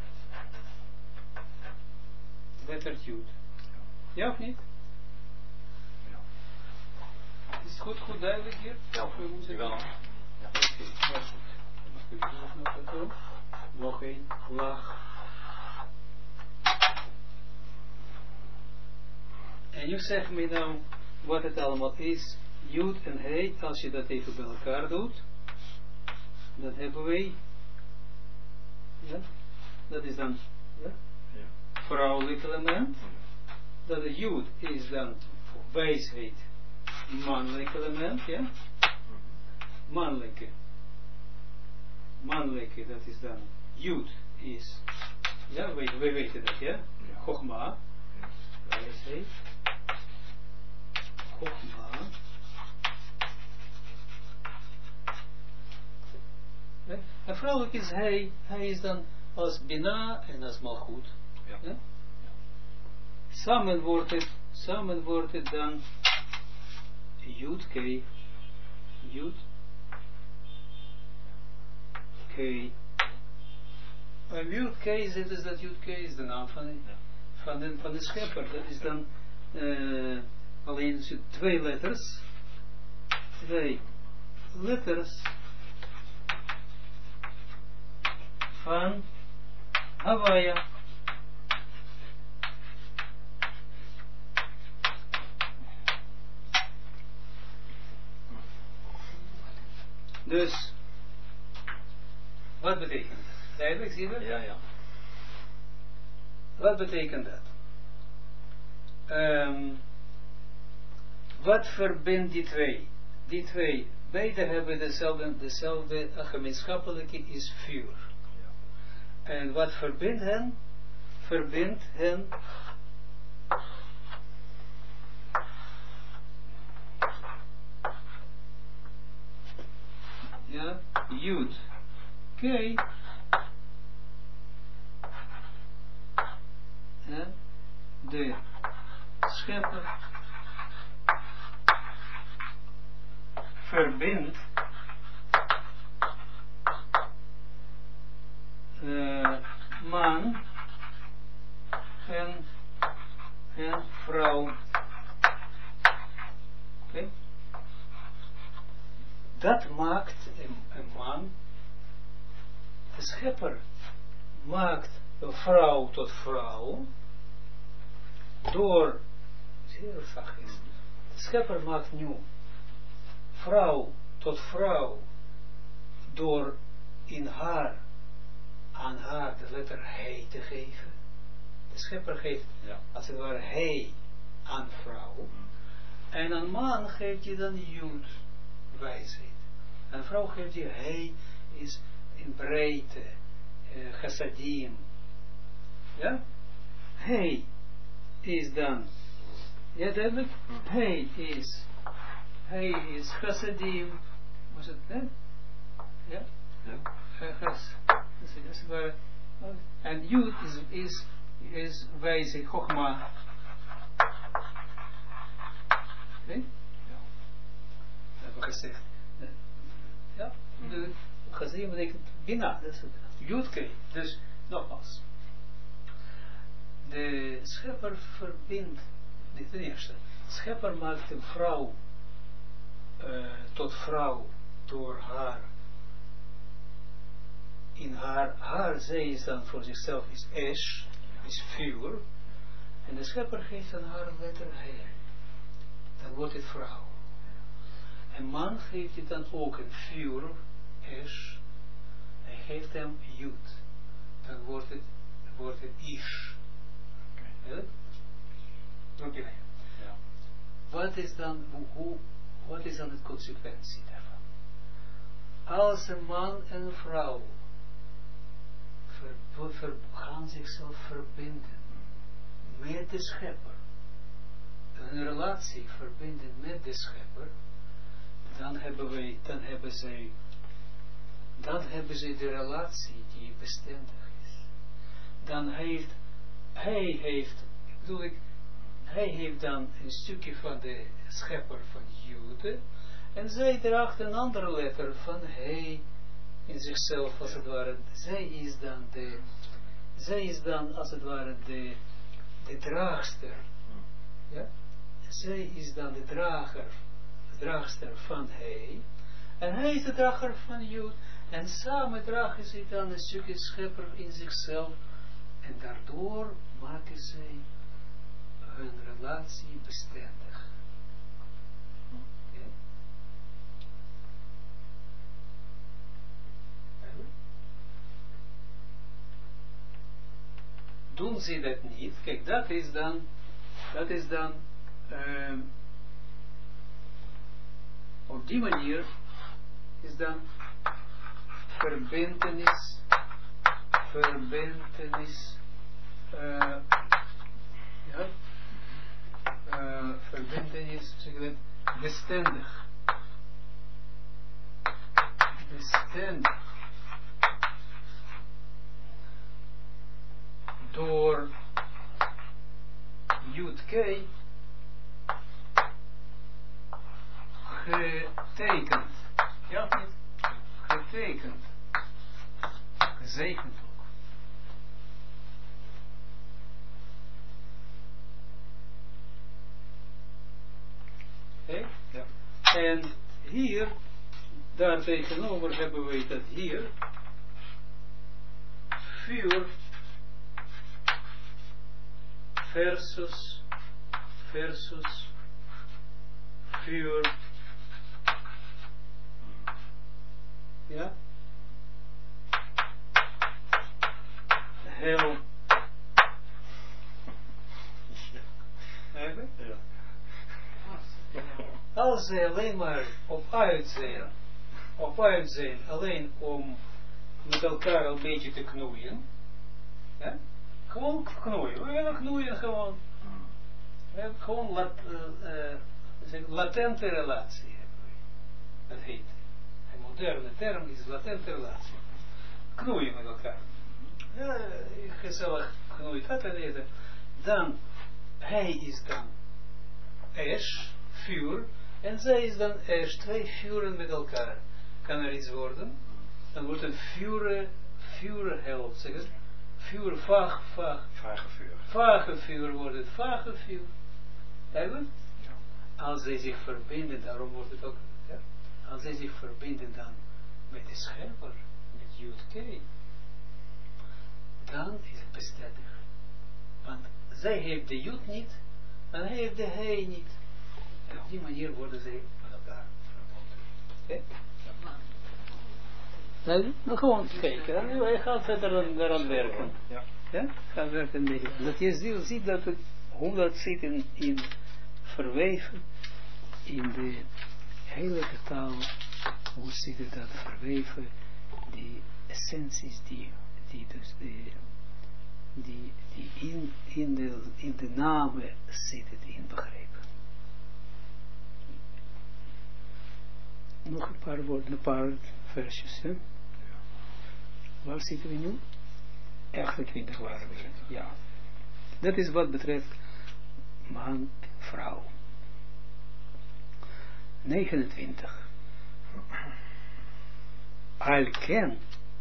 Letter Jud. Ja of niet? Ja. Is het goed duidelijk hier? Ja, of we moeten wel. Ja. Oké, heel goed. Nog één. Laag. En nu zeg me nou wat het allemaal is. Jud en hij, als je dat even bij elkaar doet, dan hebben wij, ja, dat is dan, ja, vrouwelijk element. Dat de Jud is dan wijsheid, mannelijk element, ja. Mannelijke, dat is dan, Jud is, ja, wij weten dat, ja. Chogma, wijsheid. Chogma. En vrouwelijk is hij is dan als Bina en als Malchut. Ja. Ja? Samen wordt het dan Jud K. En Jud K is dat Jud K is de naam van de schepper. Dat is dan alleen 2 letters. 2 letters van Havaya. Dus, wat betekent dat? Duidelijk, zie je dat? Ja. Wat betekent dat? Wat verbindt die twee? Die twee, beide hebben dezelfde gemeenschappelijke is vuur. Ja. En wat verbindt hen? Verbindt hen ja, Jud K en de schepper verbindt man en vrouw. Okay. Dat maakt een man, de schepper maakt een vrouw tot vrouw door, zeer zachtjes, de schepper maakt nu vrouw tot vrouw door aan haar de letter hij te geven. De schepper geeft als het ware hij aan vrouw en aan man geeft je dan Jud, wijsheid. En vrouw geeft je hij is in breedte, chassadim. Ja? Hij is dan, ja duidelijk? Hij is chassadim. Was het, hè? Ja? En Jud is wijsheid, chogma. Oké? Ja. Dat hebben we gezegd. Ja, de chassadim betekent bina. Dat is het. Judke. Dus, nogmaals. De schepper verbindt, ten eerste, de schepper maakt een vrouw tot vrouw door haar. In haar zij is dan voor zichzelf is esh, is vuur. En de schepper geeft aan haar letter he. Dan wordt het vrouw. En man geeft het dan ook een vuur, esh. Hij geeft hem jud. Dan wordt het ish. Okay. Okay. Ja. Wat is dan de consequentie daarvan? Als een man en een vrouw gaan zichzelf verbinden met de schepper, een relatie verbinden met de schepper, dan hebben ze de relatie die bestendig is. Dan heeft, hij heeft dan een stukje van de schepper van Jude, en zij draagt een andere letter van hij in zichzelf, als het ware. Zij is dan als het ware de draagster. Ja? Zij is dan de draagster van hij, en hij is de drager van Jude, en samen dragen ze dan een stukje schepper in zichzelf, en daardoor maken zij hun relatie bestendig. Okay. Doen ze dat niet, kijk, dat is dan op die manier is dan verbintenis, verbintenis, zeg je dat, bestendig. Door Jud-K getekend. Ja of niet? Getekend. Gezegend ook. Oké? Ja. En hier, daar tegenover hebben we dat hier, vuur versus vuur. Ja? Hel. Eigenlijk? Ja. Als ze alleen maar op uit zijn, alleen om met elkaar een beetje te knoeien, ja? Gewoon knoeien, we willen knoeien gewoon. We hebben gewoon latente relatie. Dat heet. Een moderne term is latente relatie. Knoeien met elkaar. Ja, gezellig knoeit dat en eten. Dan, hij is dan ash, vuur, en zij is dan ash, twee vuren met elkaar. Kan er iets worden? Dan wordt een vuur helft, zeg het. Vuur, vage vuur wordt het, vage vuur. Eigenlijk? Ja. Als zij zich verbinden, daarom wordt het ook, ja? Als zij zich verbinden dan met de schepper, met Jud-K, dan is het bestendig. Want zij heeft de Jud niet, en hij heeft de hij niet. En op die manier worden zij met elkaar verbonden. Oké? Nee, nou, gewoon kijken. Hij gaat verder daaraan werken. Ja. Ja? Gaat werken mee. Dat je ziet dat het, hoe dat zit in verweven in de hele taal. Hoe zit het dat verweven? Die essenties die in de namen zit het inbegrepen. Nog een paar woorden, een paar versjes. Hè? Waar zitten we nu? 28 waren we. Ja. Dat is wat betreft man, vrouw. 29. Alken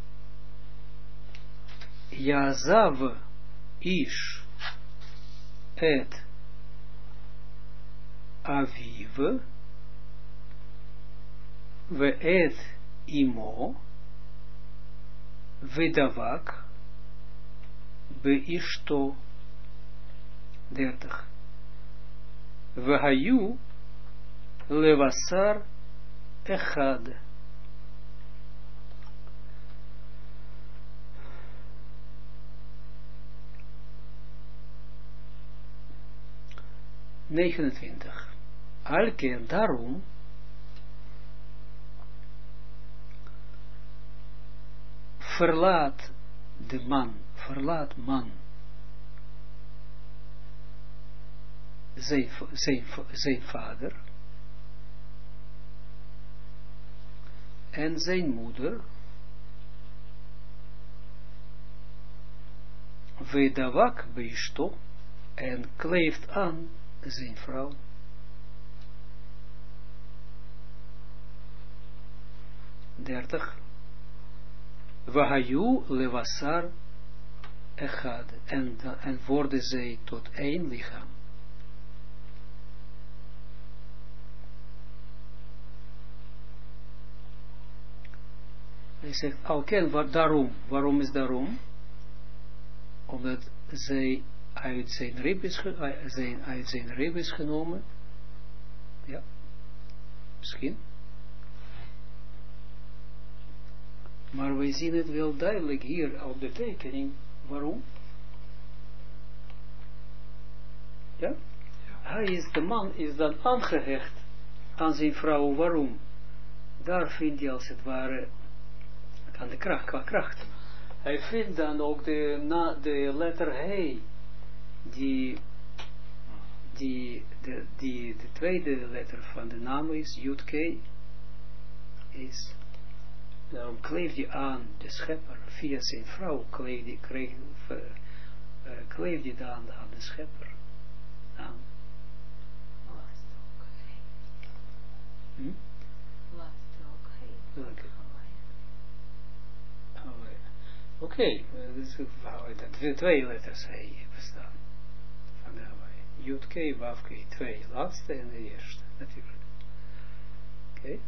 Yazav Ish et Aviv Ve et Imo Vedavak Beishto 30. Vehayu Levasar Echad. Alke, daarom verlaat man zijn vader en zijn moeder, Vedavak beishto, en kleeft aan zijn vrouw. Wahayu levasar echad, en worden zij tot één lichaam. Hij zegt, daarom. Waarom is daarom? Omdat zij uit zijn rib is genomen. Ja, misschien. Maar wij zien het wel duidelijk hier op de tekening. Waarom? Ja? De man is dan aangehecht aan zijn vrouw. Waarom? Daar vindt hij als het ware aan de kracht, qua kracht. Hij vindt dan ook de letter He, de tweede letter van de naam is, Yud-K, is, daarom kleeft hij aan de schepper, via zijn vrouw kleeft hij dan aan de schepper. Aan. Oké, dus twee letters He bestaan. Van de Yud-K, Wav-K, twee, laatste en de eerste, natuurlijk. Oké.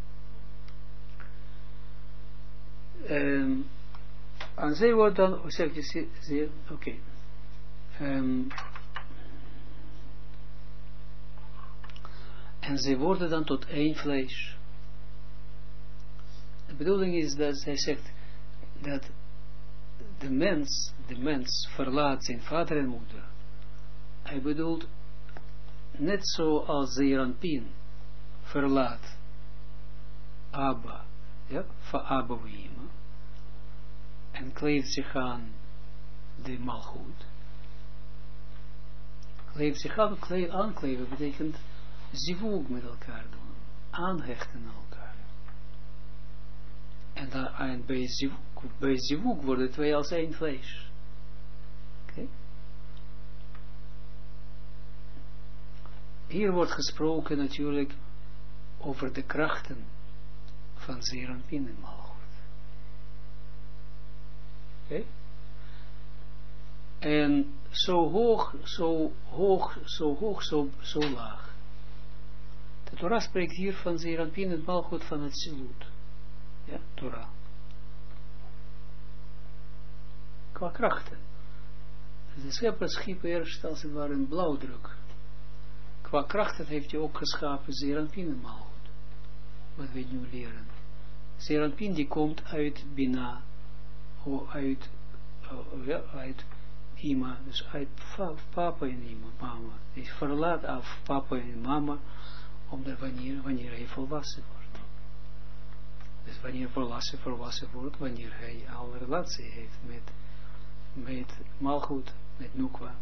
En zij wordt dan, zeg je, oké. En zij worden dan tot één vlees. De bedoeling is dat zij zegt dat de mens verlaat zijn vader en moeder. Hij bedoelt net zoals Zeranpin verlaat Abba, ja, van Abba Wima, en kleeft zich aan de malgoed. Kleeft zich aankleven betekent zivug met elkaar doen, aanhechten aan elkaar. En bij zivug worden twee als één vlees. Okay. Hier wordt gesproken natuurlijk over de krachten van Zeranpin en Malchut. Okay. En zo laag. De Torah spreekt hier van Zeranpin en Malchut van het Zilut. Ja, Torah. Qua krachten. Dus de schepper schiep eerst als het ware een blauwdruk. Qua krachten heeft hij ook geschapen Zeranpin en Malchut. Wat we nu leren. Zeranpin die komt uit Bina. Uit Ima. Dus uit papa en mama. Hij verlaat af papa en mama. Omdat wanneer hij volwassen wordt. Dus wanneer volwassen wordt, wanneer hij al een relatie heeft met Malchut, met Nukwa.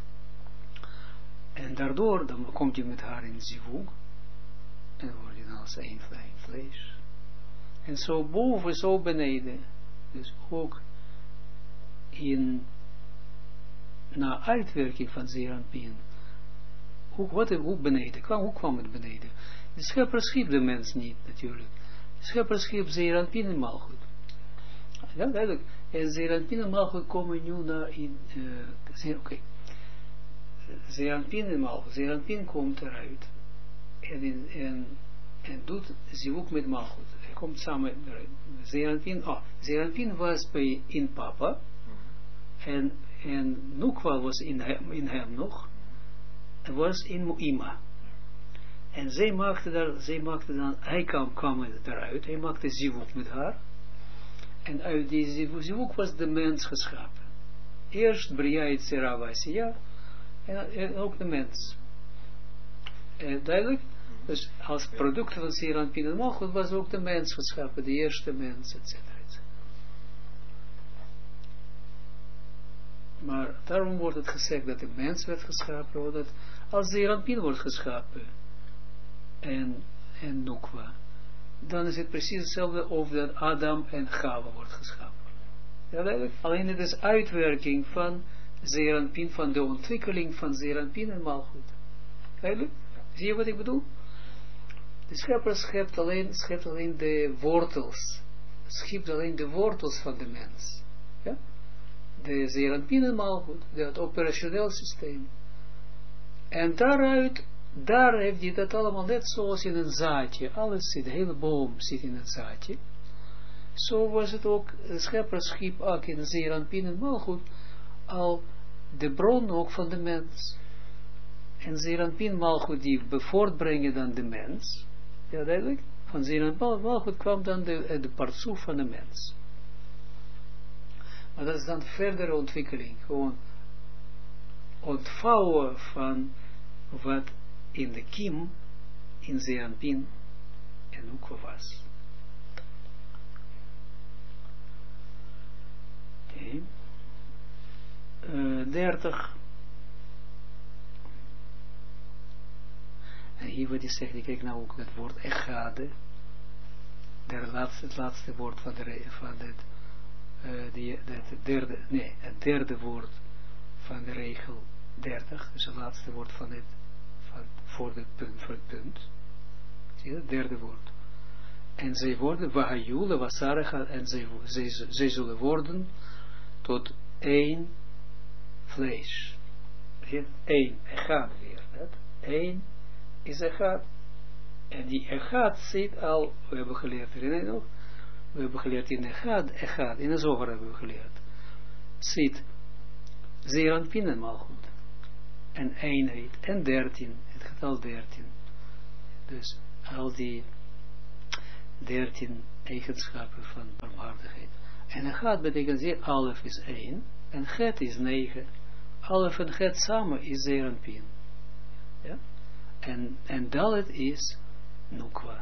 En daardoor, dan komt hij met haar in zivug. En dan wordt hij dan als één vlees. En zo boven, zo beneden. Dus ook na uitwerking van Zeranpin. Hoe beneden? Hoe kwam het beneden? De schepper schiep de mens niet, natuurlijk. De schepper schiep Zeranpin en Malchut. Ja, duidelijk. En Zeranpin en Malchut komen nu naar in... Oké. Zeranpin en Malchut. Zeranpin komt eruit. En doet zivug met Malchut. Hij komt samen eruit. Zeranpin was in papa. En Nukwa was in hem nog. En was in Ima. En zij maakte dan, hij kwam eruit, hij maakte zivug met haar. En uit die zivug was de mens geschapen. Eerst Bria Yetzira Vasiya, en ook de mens. Duidelijk? Dus als product van Zeranpin en Malchut was ook de mens geschapen, de eerste mens, etc. Maar daarom wordt het gezegd dat de mens werd geschapen, omdat als Zeranpin wordt geschapen, en Nukwa, dan is het precies hetzelfde of dat Adam en Chava wordt geschapen. Ja, duidelijk? Alleen het is uitwerking van Zeranpin, van de ontwikkeling van Zeranpin en Malchut. Eigenlijk? Zie je wat ik bedoel? De schepper schept alleen de wortels. Schept alleen de wortels van de mens. Ja? De Zeranpin en Malchut, het operationeel systeem. En daar heeft hij dat allemaal net zoals in een zaadje. Alles zit, de hele boom zit in een zaadje. Zo was het ook, de schepper schiep ook in Zeranpin en Malchut al de bron ook van de mens. En Zeranpin Malchut die voortbrengen dan de mens. Ja, duidelijk? Van Zeranpin Malchut kwam dan de partsoef van de mens. Maar dat is dan verdere ontwikkeling. Gewoon ontvouwen van wat in de kiem, in Zeranpin en Nukwa was. Okay. 30. En hier wat hij zegt, ik kijk nou ook het woord echade. Het laatste woord van het derde woord van de regel 30. Dus het laatste woord van voor het punt. Zie je, het derde woord. En zij worden, wahayule, wasarega, en zij zullen worden tot één vlees. Eén, echad weer. Eén is echad. En die echad zit al, we hebben geleerd, herinner je nog? We hebben geleerd in echad, in de zoger hebben we geleerd. Zit Zeranpin en Malchut. En eenheid. En 13, het getal 13. Dus al die 13 eigenschappen van barmhartigheid. En echad betekent zeer, alef is 1. En het is 9. Alef en het samen is Zeranpin. Ja? En dalet is Nukwa.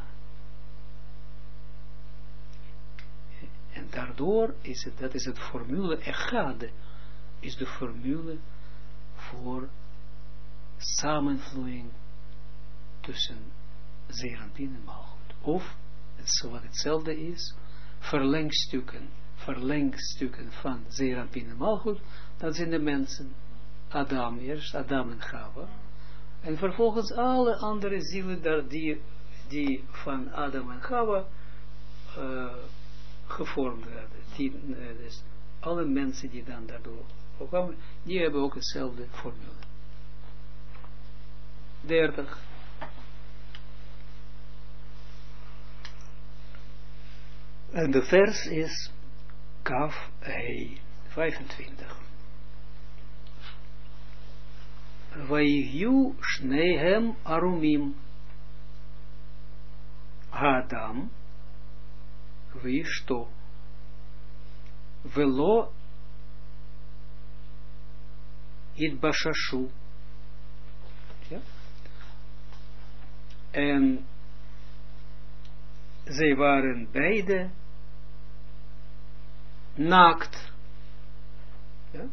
En daardoor is het, dat is het formule, echade is de formule voor samenvloeiing tussen Zeranpin en Malchut. Of, wat hetzelfde is, verlengstukken van Zeranpin en Malchut, dat zijn de mensen, Adam eerst, Adam en Chava, en vervolgens alle andere zielen daar die van Adam en Chava gevormd werden. Dus alle mensen die dan daardoor kwamen, die hebben ook hetzelfde formule. 30. En de vers is Kaf Hei 25. Vayihyu shnehem arumim Adam Vishto Velo Idbashashu. Ja? En zij waren beide naakt. Ja?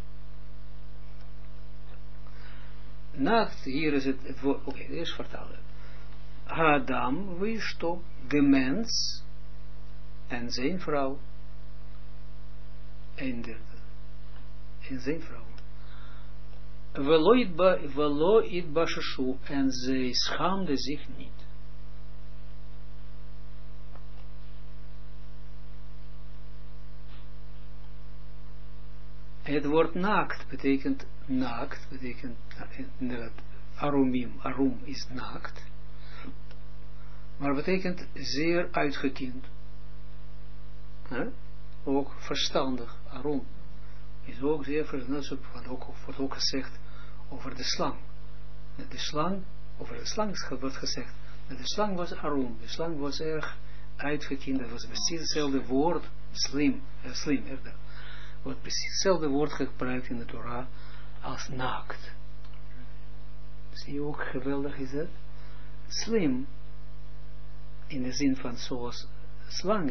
Naakt, hier is het woord, oké, eerst vertalen. Adam Vishto, de mens en zijn vrouw. En zijn vrouw. Velo idbashashu, en zij schaamde zich niet. Het woord naakt betekent inderdaad, arum is naakt, maar betekent zeer uitgekend. Ook verstandig, arum is ook zeer verstandig, wordt ook gezegd over de slang. Over de slang wordt gezegd, dat de slang was arum, de slang was erg uitgekend, dat was precies hetzelfde woord, slim, wordt precies hetzelfde woord gebruikt in de Torah als naakt. Zie je ook, geweldig is het? Slim, in de zin van zoals slang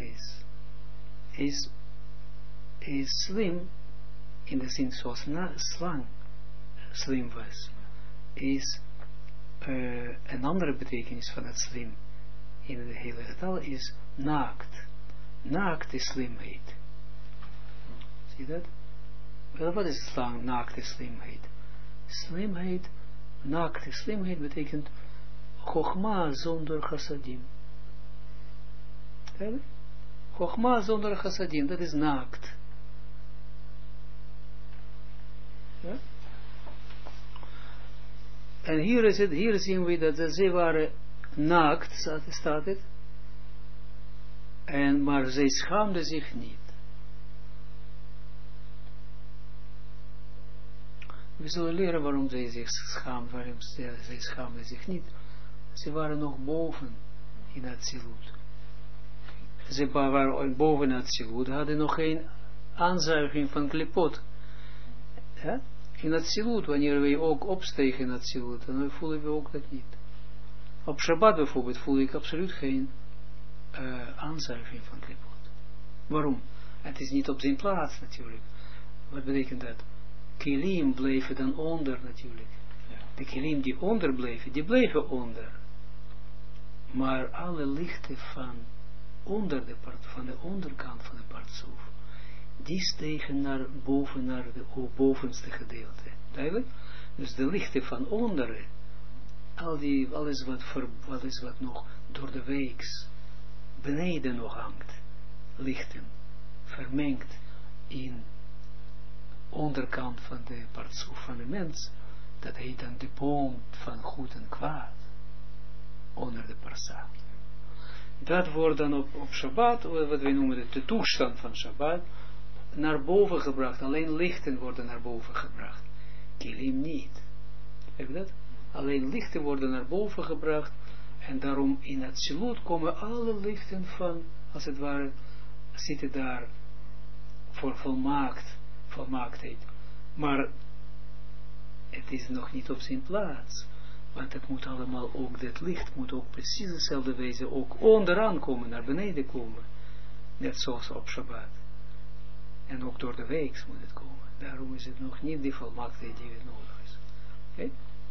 is slim, in de zin zoals slang slim was, is een andere betekenis van het slim in het hele getal is naakt. Naakt is slimheid. Zie je dat? Wat is slang, naakte slimheid? Slimheid, naakte slimheid betekent Chogma zonder chassadim. Chogma zonder chassadim, dat is naakt. Ja? En hier zien we dat ze waren naakt, staat het. Maar zij schaamden zich niet. We zullen leren waarom zij zich schaamden, waarom zij schaamden zich niet. Ze waren nog boven in het Atsilut. Ze waren boven in het Atsilut, hadden nog geen aanzuiging van klipot. Ja? In het Atsilut, wanneer wij ook opstegen in het Atsilut, dan voelen we ook dat niet. Op Shabbat bijvoorbeeld voel ik absoluut geen aanzuiging van klipot. Waarom? Het is niet op zijn plaats natuurlijk. Wat betekent dat? Kilim bleven dan onder natuurlijk. Ja. De kilim die onder bleven, die bleven onder. Maar alle lichten van onder van de onderkant van de partsoef, die stegen naar boven, naar de bovenste gedeelte. Duidelijk? Dus de lichten van onderen, alles wat nog door de weeks beneden nog hangt, lichten, vermengd in onderkant van de partsoef van de mens, dat heet dan de boom van goed en kwaad, onder de parsa. Dat wordt dan op Shabbat, wat wij noemen de toestand van Shabbat, naar boven gebracht. Alleen lichten worden naar boven gebracht. Kilim niet. Heb je dat? Alleen lichten worden naar boven gebracht. En daarom in het Atsilut komen alle lichten van, als het ware, zitten daar voor volmaaktheid. Maar het is nog niet op zijn plaats. Want het moet allemaal ook, dat licht moet ook precies dezelfde wijze ook onderaan komen, naar beneden komen. Net zoals op Shabbat. En ook door de weeks moet het komen. Daarom is het nog niet die volmaaktheid die het nodig is. Oké?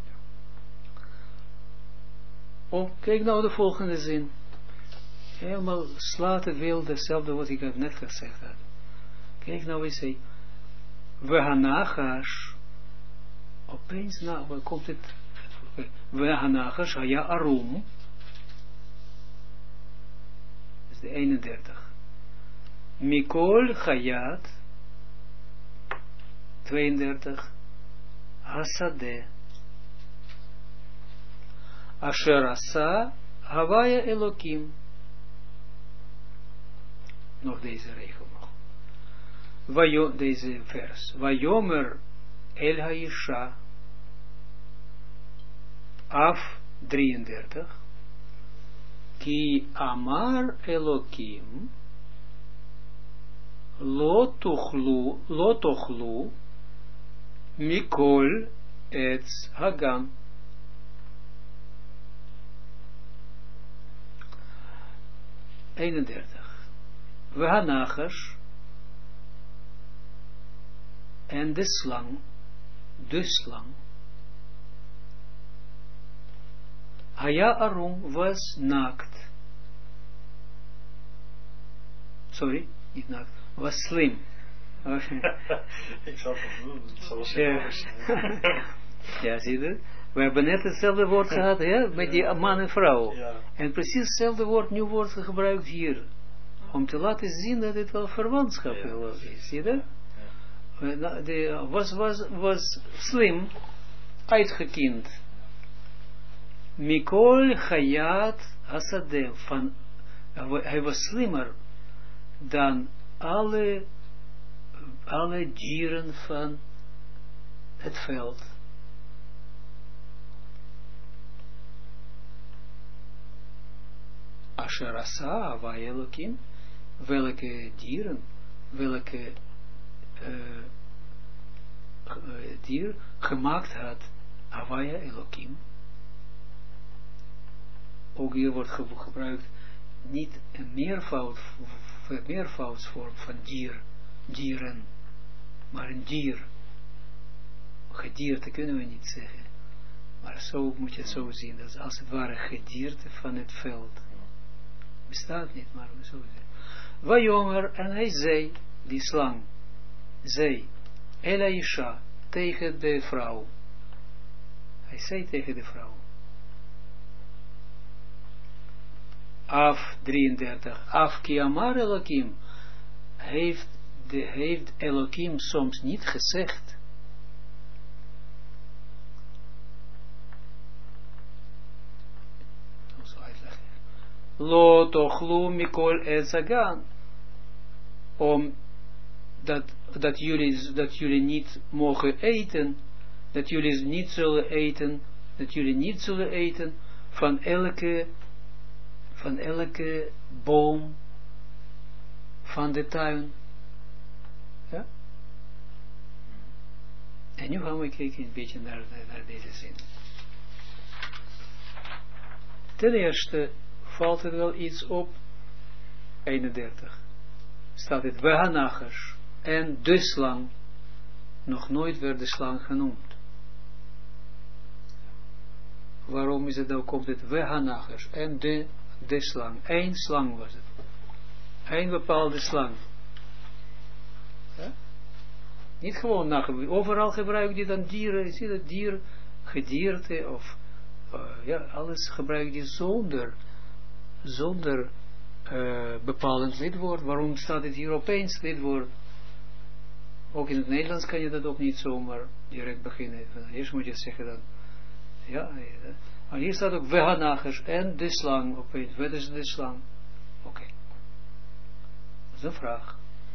Oh, kijk nou de volgende zin. Helemaal slaat het wel dezelfde wat ik net gezegd had. Kijk nou eens, we hanachash. Opeens, nou, komt het. We hanachash haya arum. Dat is de 31. Mikol chayat. 32. Hasadeh. Asher asa Havaya Elokim. Nog deze regel nog. Deze vers. Vayomer El Haisha. Af 33. Ki Amar Elokim. Lotochlu. Mikol Etz Hagan. We hanachash en de slang, Haya Arum was naakt. Sorry, niet naakt, was slim. Ik zal het doen, zoals ja, zie je dat? We hebben net hetzelfde woord gehad, hè, met die man en vrouw. Ja. En precies hetzelfde woord, nu wordt gebruikt hier. Om te laten zien dat het wel verwantschap is. Zie je dat? Ja. Was slim, uitgekiend. Mikol Chayat Hasadeh. Hij was slimmer dan alle dieren van het veld. Asher asa Havaya Elokim, welke dieren, welke dier gemaakt had Havaya Elokim. Ook hier wordt gebruikt niet een meervoudsvorm van dieren, maar een dier. Gedierte kunnen we niet zeggen, maar zo moet je het zo zien, dat als het ware gedierte van het veld. Bestaat niet, maar zo zeggen. Vayomer, en hij zei, die slang, zei, Ela Isha, tegen de vrouw. Hij zei tegen de vrouw. Af 33. Af ki amar Elohim. Heeft Elohim soms niet gezegd. Lo tochlu mikol etzagan. Om dat jullie niet mogen eten, dat jullie niet zullen eten van elke boom van de tuin. Ja? En nu gaan we kijken een beetje naar deze zin. Ten eerste valt er wel iets op, 31. Staat het Wehanachers en de slang. Nog nooit werd de slang genoemd. Waarom is het nou, komt het Wehanachers en de slang. Eén slang was het. Eén bepaalde slang. Ja? Niet gewoon nagebied. Overal gebruik je dan dieren. Je ziet het dier, gedierte of alles gebruik je zonder bepalend lidwoord. Waarom staat het hier opeens lidwoord? Ook in het Nederlands kan je dat ook niet zomaar direct beginnen. Eerst moet je zeggen dan. Maar hier staat ook Wehanachers en de slang opeens. Wat is de slang? Oké. Dat is een vraag.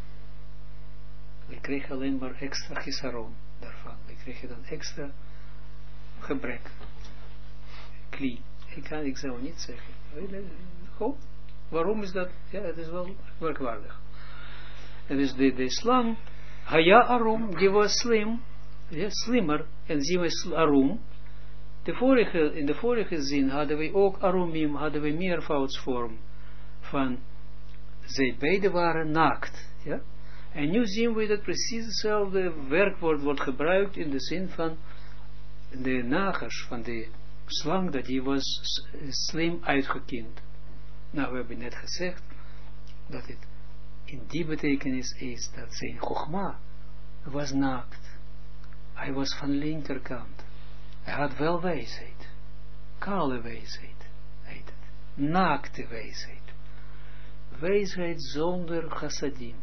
We kregen alleen maar extra chisaron daarvan. We kregen dan extra gebrek. Kli. Ik zou niet zeggen. Goed. Waarom is dat? Ja, het is wel merkwaardig. En dus de slang, Haya Arum, die was slim, slimmer, en zie was Arum. In de vorige zin hadden we ook Arumim, hadden we meervoudsvorm van, zij beide waren naakt, ja. En nu zien we dat precies hetzelfde werkwoord wordt gebruikt in de zin van de nagers, van de slang, dat die was slim uitgekiend. Nou, we hebben net gezegd dat het in die betekenis is dat zijn Chogma was naakt. Hij was van linkerkant. Hij had wel wijsheid. Kale wijsheid heet het. Naakte wijsheid. Wijsheid zonder chassadim.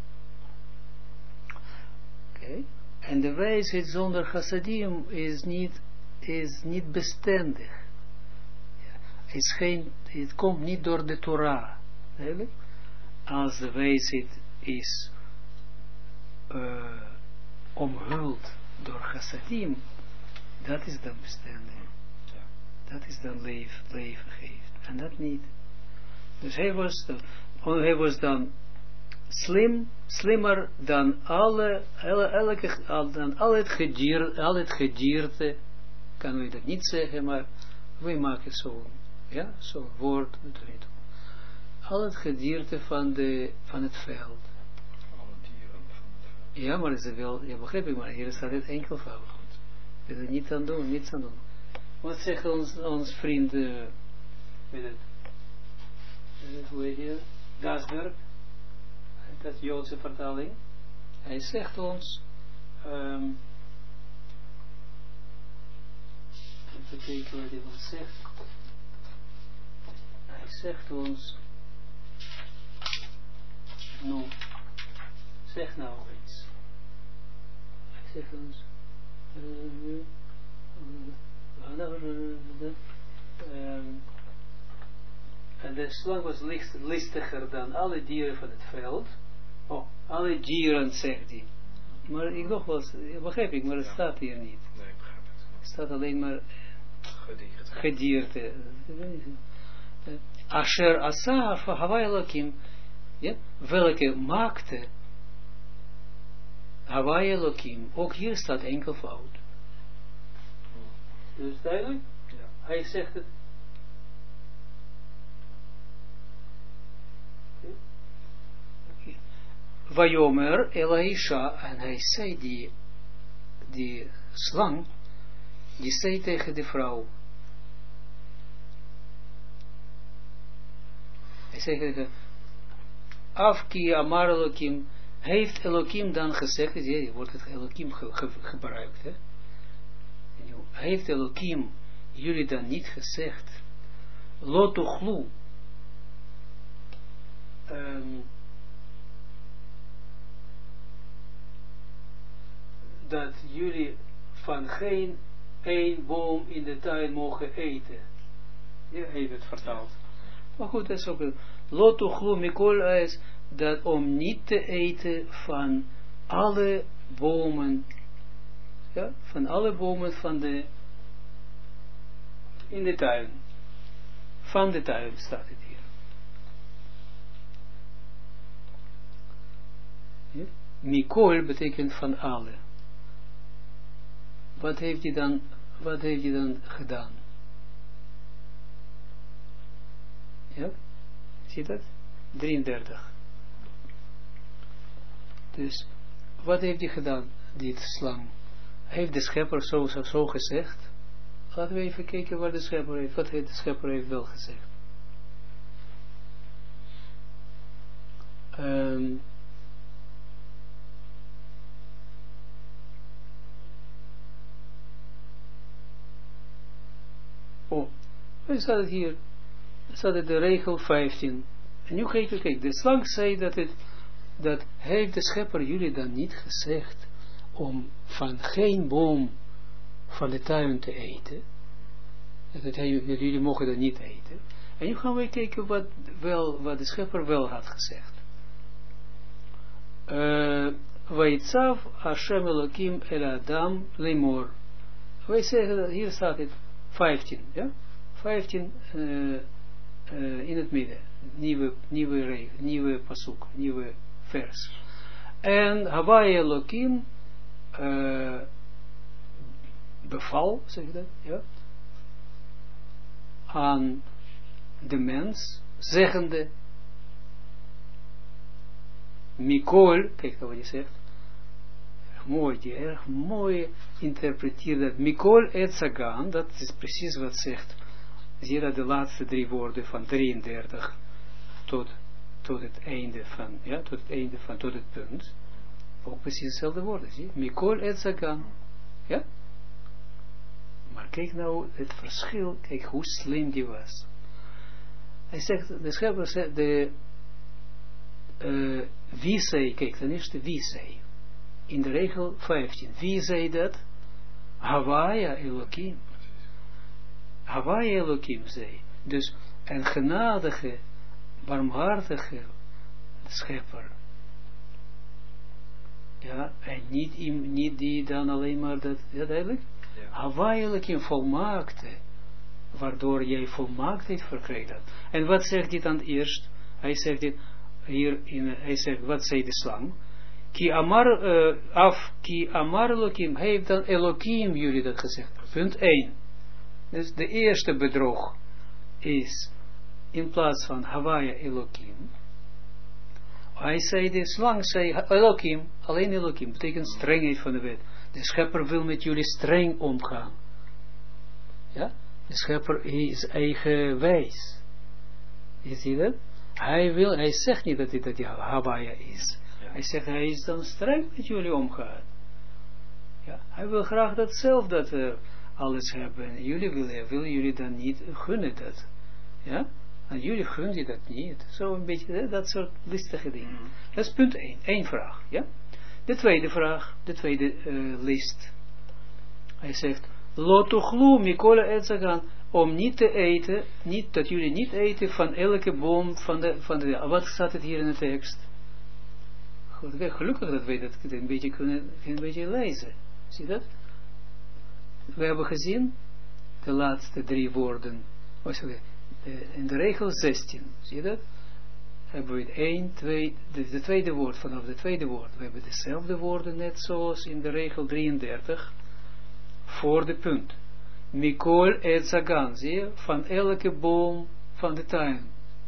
Oké. En de wijsheid zonder chassadim is niet bestendig. Het komt niet door de Torah. Eigenlijk. Als de wijsheid is omhuld door chassadim, dat is dan bestendig. Ja. Dat is dan leven geeft. En dat niet. Dus hij was dan slimmer dan al het gedierte, kan we dat niet zeggen, maar we maken zo'n woord. Al het gedierte van het veld. Alle dieren van het veld. Ja, maar is het wel, ja, begrijp ik, maar hier staat het enkelvoud. We willen niets aan doen. Wat zegt ons vriend, hoe heet je, Gasberg, dat Joodse vertaling. Hij zegt ons, even kijken wat hij ons zegt. Hij zegt ons, zeg nou iets. Hij zegt ons, en de slang was listiger dan alle dieren van het veld. Oh, alle dieren, zegt hij. Maar ik nog wel, begrijp ik, maar het staat hier niet. Nee, ik begrijp het. Het staat alleen maar gedierte. Asher asa Hawaii Elohim, ja, welke maakte Hawaii Elohim, ook hier staat enkelvoud. Dus duidelijk? Ja. Hij zegt het. Vayomer Elaisha, en hij zei die slang, die zei tegen de vrouw. Hij zei tegen Afki Amar Elohim, heeft Elohim dan gezegd, hier wordt het Elohim gebruikt, hè? Heeft Elohim jullie dan niet gezegd, lotochlu, dat jullie van geen één boom in de tuin mogen eten. Ja, heeft het vertaald. Maar goed, dat is ook lotochlu mikol is dat om niet te eten van alle bomen, ja, van alle bomen van de in de tuin. Van de tuin staat het hier. Ja? Mikol betekent van alle. Wat heeft hij dan gedaan? Ja? Zie je dat? 33. Dus, wat heeft hij gedaan, dit slang? Heeft de schepper zo gezegd? Laten we even kijken wat de schepper heeft wel gezegd. We staat het hier, staat het de regel 15. En nu kijk, de slang zei dat heeft de schepper jullie dan niet gezegd om van geen boom van de tuin te eten. Dat jullie mogen dat niet eten. En nu gaan we kijken wat de schepper wel had gezegd. Vaitzav Hashem Elohim el Adam lemor. Wij zeggen dat hier staat het 15, ja? 15 in het midden. Nieuwe pasuk, nieuwe vers. En Hawaii Elohim beval, zeg je dat, ja? Aan de mens, zeggende, Mikol, kijk nou wat je zegt, erg mooi interpreteert dat, Mikol et Sagan, dat is precies wat zegt, zie je dat de laatste 3 woorden van 33 tot het einde van, ja, tot het punt, ook precies dezelfde woorden, zie je, Mikol et Sagan, ja? Maar kijk nou het verschil, kijk hoe slim die was. Hij zegt, de schepper zegt, wie zei, kijk, ten eerste wie zei, in de regel 15, wie zei dat? Hawaii Elohim. Hawaii Elohim zei. Dus een genadige, barmhartige schepper. Ja, en niet die dan alleen maar dat, ja duidelijk? Hawaii Elohim volmaakte, waardoor jij volmaaktheid verkrijgt dat. En wat zegt hij dan eerst? Hij zegt dit hier hij zegt, wat zei de slang? Ki amar Elohim, heeft dan Elohim jullie dat gezegd? Punt 1. Dus de eerste bedrog is, in plaats van Hawaii Elohim, hij zei, de slang zei Elohim, alleen Elohim, betekent strengheid van de wet. De schepper wil met jullie streng omgaan. Ja? De schepper is eigenwijs. Je ziet dat? Hij zegt niet dat hij Hawaii is. Ja. Hij zegt, hij is dan streng met jullie omgaan. Ja? Hij wil graag dat zelf dat alles hebben. Jullie willen jullie dan niet gunnen dat. Ja? En jullie gunnen je dat niet. Zo een beetje, dat soort listige dingen. Dat is punt 1. 1 vraag. Ja? De tweede vraag, de tweede list. Hij zegt, Lotochlu mikole etzagan, om niet te eten, dat jullie niet eten van elke boom van de wat staat het hier in de tekst? Goed, gelukkig dat wij dat een beetje kunnen lezen. Zie je dat? We hebben gezien, de laatste 3 woorden, in de regel 16, zie je dat? Hebben we het 1, 2, de tweede woord, vanaf de tweede woord. We hebben dezelfde woorden net zoals in de regel 33, voor de punt. Mikol et Zagan, zie je, van elke boom van de tuin.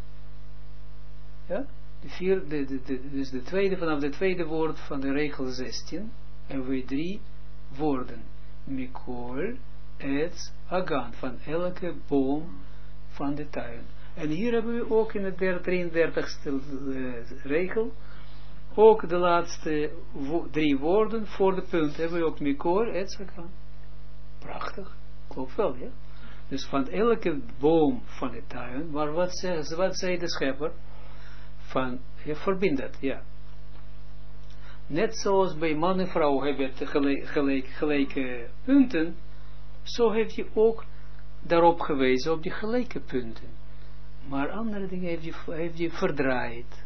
Ja? Dus de tweede, vanaf de tweede woord van de regel 16, hebben we 3 woorden. Mikol et Zagan, van elke boom van de tuin. En hier hebben we ook in de 33ste regel ook de laatste 3 woorden voor de punt hebben we ook Mikor, Etzakan. Prachtig, klopt wel, ja. Dus van elke boom van de tuin, maar wat zei de schepper? Van, je verbindt dat, ja. Net zoals bij man en vrouw hebben het gelijke punten, zo heeft hij ook daarop gewezen, op die gelijke punten. Maar andere dingen heeft hij verdraaid.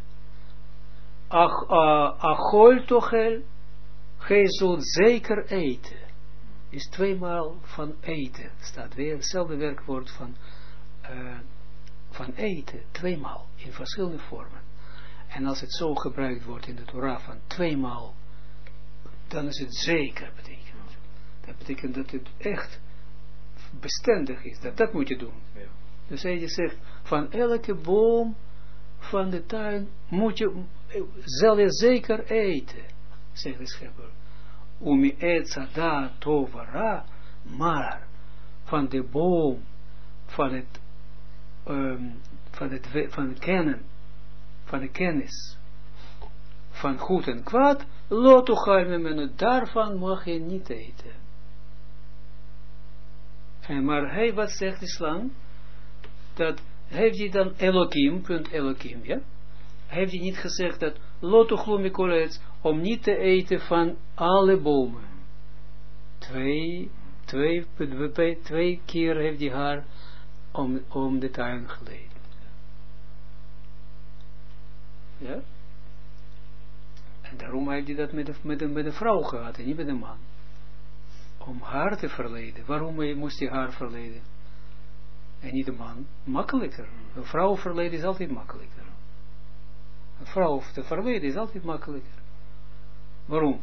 Achol tochel, gij zult zeker eten. Is 2 maal van eten. Staat weer hetzelfde werkwoord van eten. 2 maal. In verschillende vormen. En als het zo gebruikt wordt in de Torah van 2 maal, dan is het zeker betekend. Dat betekent dat het echt bestendig is. Dat moet je doen. Ja. Dus hij zegt, van elke boom van de tuin zal je zeker eten, zegt de schepper. Umi etzada tovara, maar van de boom van het kennen, van de kennis, van goed en kwaad, daarvan mag je niet eten. Maar hij, wat zegt de slang? Dat heeft hij dan Elohim, ja? Heeft hij niet gezegd dat om niet te eten van alle bomen. 2 keer heeft hij haar om de tuin geleid. Ja? En daarom heeft hij dat met de vrouw gehad en niet met de man. Om haar te verleiden. Waarom moest hij haar verleiden? En niet de man. Makkelijker. Een vrouw verleiden is altijd makkelijker. Een vrouw te verleiden is altijd makkelijker. Waarom?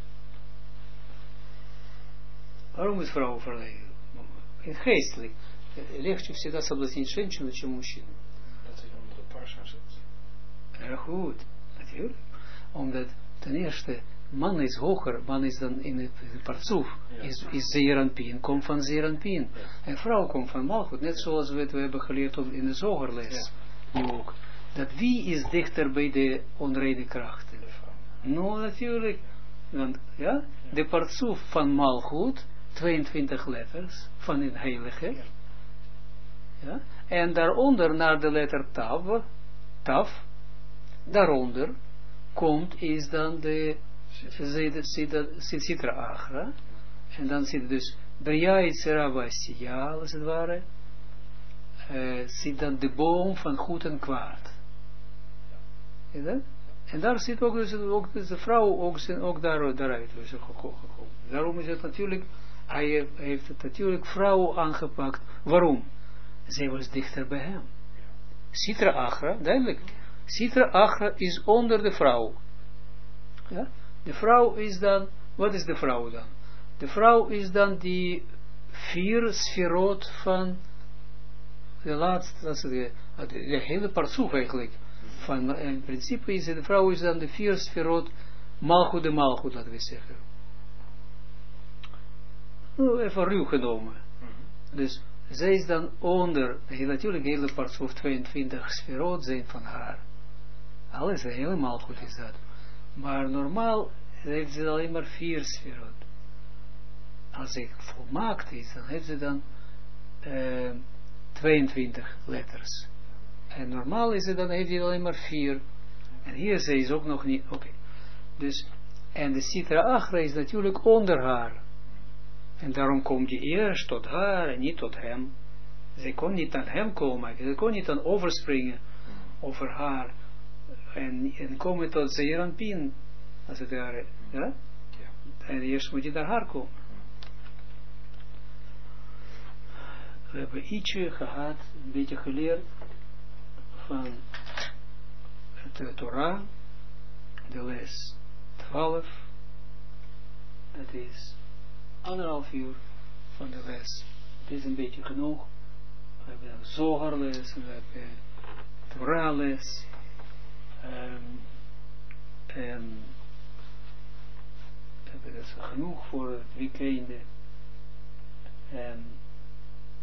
Waarom is vrouw verleiden? Geestelijk. Легче всегда соблазнить женщину, чем мужчину. Dat hij onder de parsa zit. Erg goed. Natuurlijk. Omdat ten eerste, man is hoger, man is dan in het partsoef, is Zeeranpien, komt van Zeeranpien. Ja. En vrouw komt van Malchut, net zoals we hebben geleerd in de zogerles. Ja. Nu ook. Dat wie is dichter bij de onreine krachten? Nou, natuurlijk. Want, ja, de partsoef van Malchut, 22 letters, van het heilige. Ja, en daaronder, naar de letter Taf, daaronder, komt, is dan de Sitra Achra. En dan zit dus Bria Yitzera Vasiya, als het ware. Zit dan de boom van goed en kwaad. Ja? En daar zit ook, dus de vrouw ook daaruit gekomen. Daarom is het natuurlijk, hij heeft het natuurlijk vrouw aangepakt. Waarom? Zij was dichter bij hem. Sitra Achra, duidelijk. Sitra Achra is onder de vrouw. Ja? De vrouw is dan, wat is de vrouw dan? De vrouw is dan die 4 sferot van de laatste, dat is de hele partsoef eigenlijk. Van, in principe is de vrouw is dan de 4 sferot Malchut de Malchut, laten we zeggen. Nou, even ruw genomen. Dus zij is dan onder, natuurlijk de hele partsoef 22 sferot zijn van haar. Alles helemaal goed is dat. Maar normaal heeft ze alleen maar 4 sferot. Als ze volmaakt is, dan heeft ze dan 22 letters. En normaal is het dan, heeft hij alleen maar 4. En hier ze is ook nog niet, oké. Dus, en de Sitra Achra is natuurlijk onder haar. En daarom komt je eerst tot haar en niet tot hem. Ze kon niet aan hem komen, ze kon niet aan overspringen over haar. En komen tot Zeeranpien, als het ware. Ja? En eerst moet je naar haar komen. We hebben ietsje gehad, een beetje geleerd van de Torah, de les 12. Dat is 1,5 uur van de les. Het is een beetje genoeg. We hebben een zogerles, we hebben Torah-les. En dat is genoeg voor het weekend. En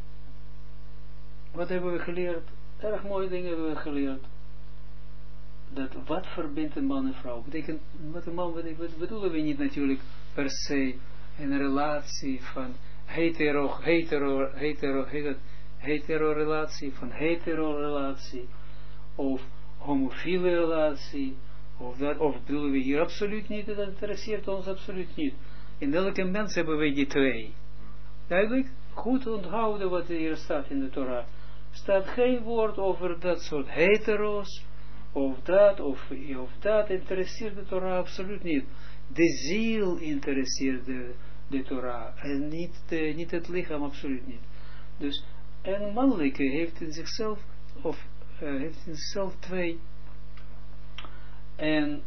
wat hebben we geleerd? Erg mooie dingen hebben we geleerd. dat wat verbindt een man en vrouw? Betekent, wat een man, wat bedoelen we niet natuurlijk per se een relatie van hetero-relatie, van hetero-relatie, of homofiele relatie, of bedoelen we hier absoluut niet, dat interesseert ons absoluut niet. In elke mens hebben we die twee. Duidelijk, goed onthouden wat hier staat in de Torah. Staat geen woord over dat soort hetero's, of dat interesseert de Torah absoluut niet. De ziel interesseert de Torah, en niet het lichaam, absoluut niet. Dus, een mannelijke heeft in zichzelf, heeft in zichzelf twee. En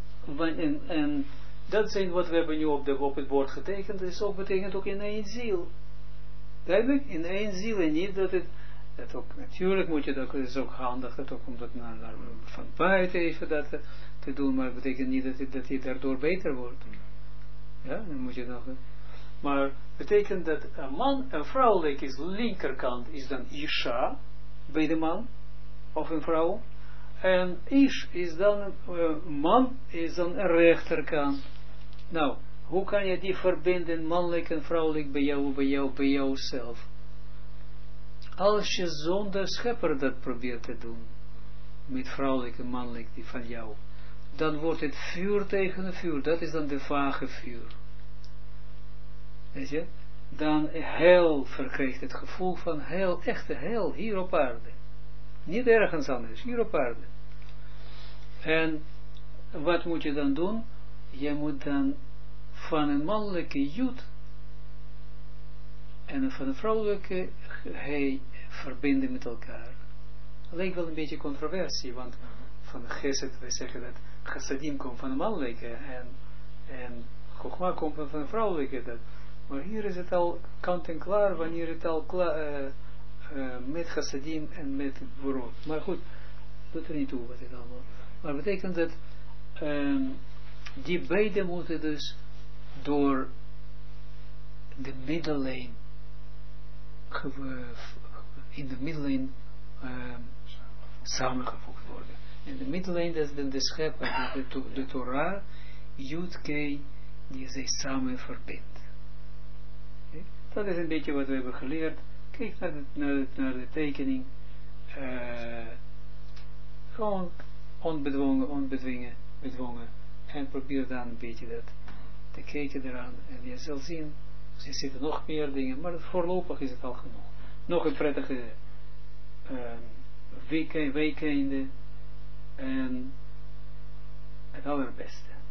dat zijn wat we hebben nu op het bord getekend, dat is ook betekent ook in één ziel. Duidelijk, in één ziel, en niet dat het, dat ook, natuurlijk moet je dat, het is ook handig, dat ook om dat van buiten even dat te doen, maar het betekent niet dat je daardoor beter wordt. Ja, dan moet je nog, maar betekent dat een vrouwelijk is, linkerkant is dan Isha, bij de man, of een vrouw, en Ish is dan, man is dan een rechterkant. Nou, hoe kan je die verbinden, mannelijk en vrouwelijk bij jouzelf? Als je zonder schepper dat probeert te doen, met vrouwelijk en mannelijk die van jou, dan wordt het vuur tegen het vuur, dat is dan de vage vuur. Weet je? Dan hel verkrijgt het gevoel van hel, echte hel, hier op aarde. Niet ergens anders, hier op aarde. En wat moet je dan doen? Je moet dan van een mannelijke jood en van een vrouwelijke hij verbinden met elkaar. Lijkt wel een beetje controversie, want van Geset, wij zeggen dat Chassadim komt van een mannelijke en Chochma komt van een vrouwelijke. Maar hier is het al kant en klaar, wanneer het al met Chassadim en met Borot. Maar goed, doet er niet toe wat het allemaal. Maar betekent dat die beide moeten dus door de middellijn in de middellijn samengevoegd worden. En de middellijn, dat is dan de schepper, de Torah, Yud-Kei, die zij samen verbindt. Okay? Dat is een beetje wat we hebben geleerd. Kijk naar de tekening. Gewoon onbedwongen. En probeer dan een beetje dat te kijken eraan. En je zal zien, er zitten nog meer dingen, maar voorlopig is het al genoeg. Nog een prettige weekende en het allerbeste.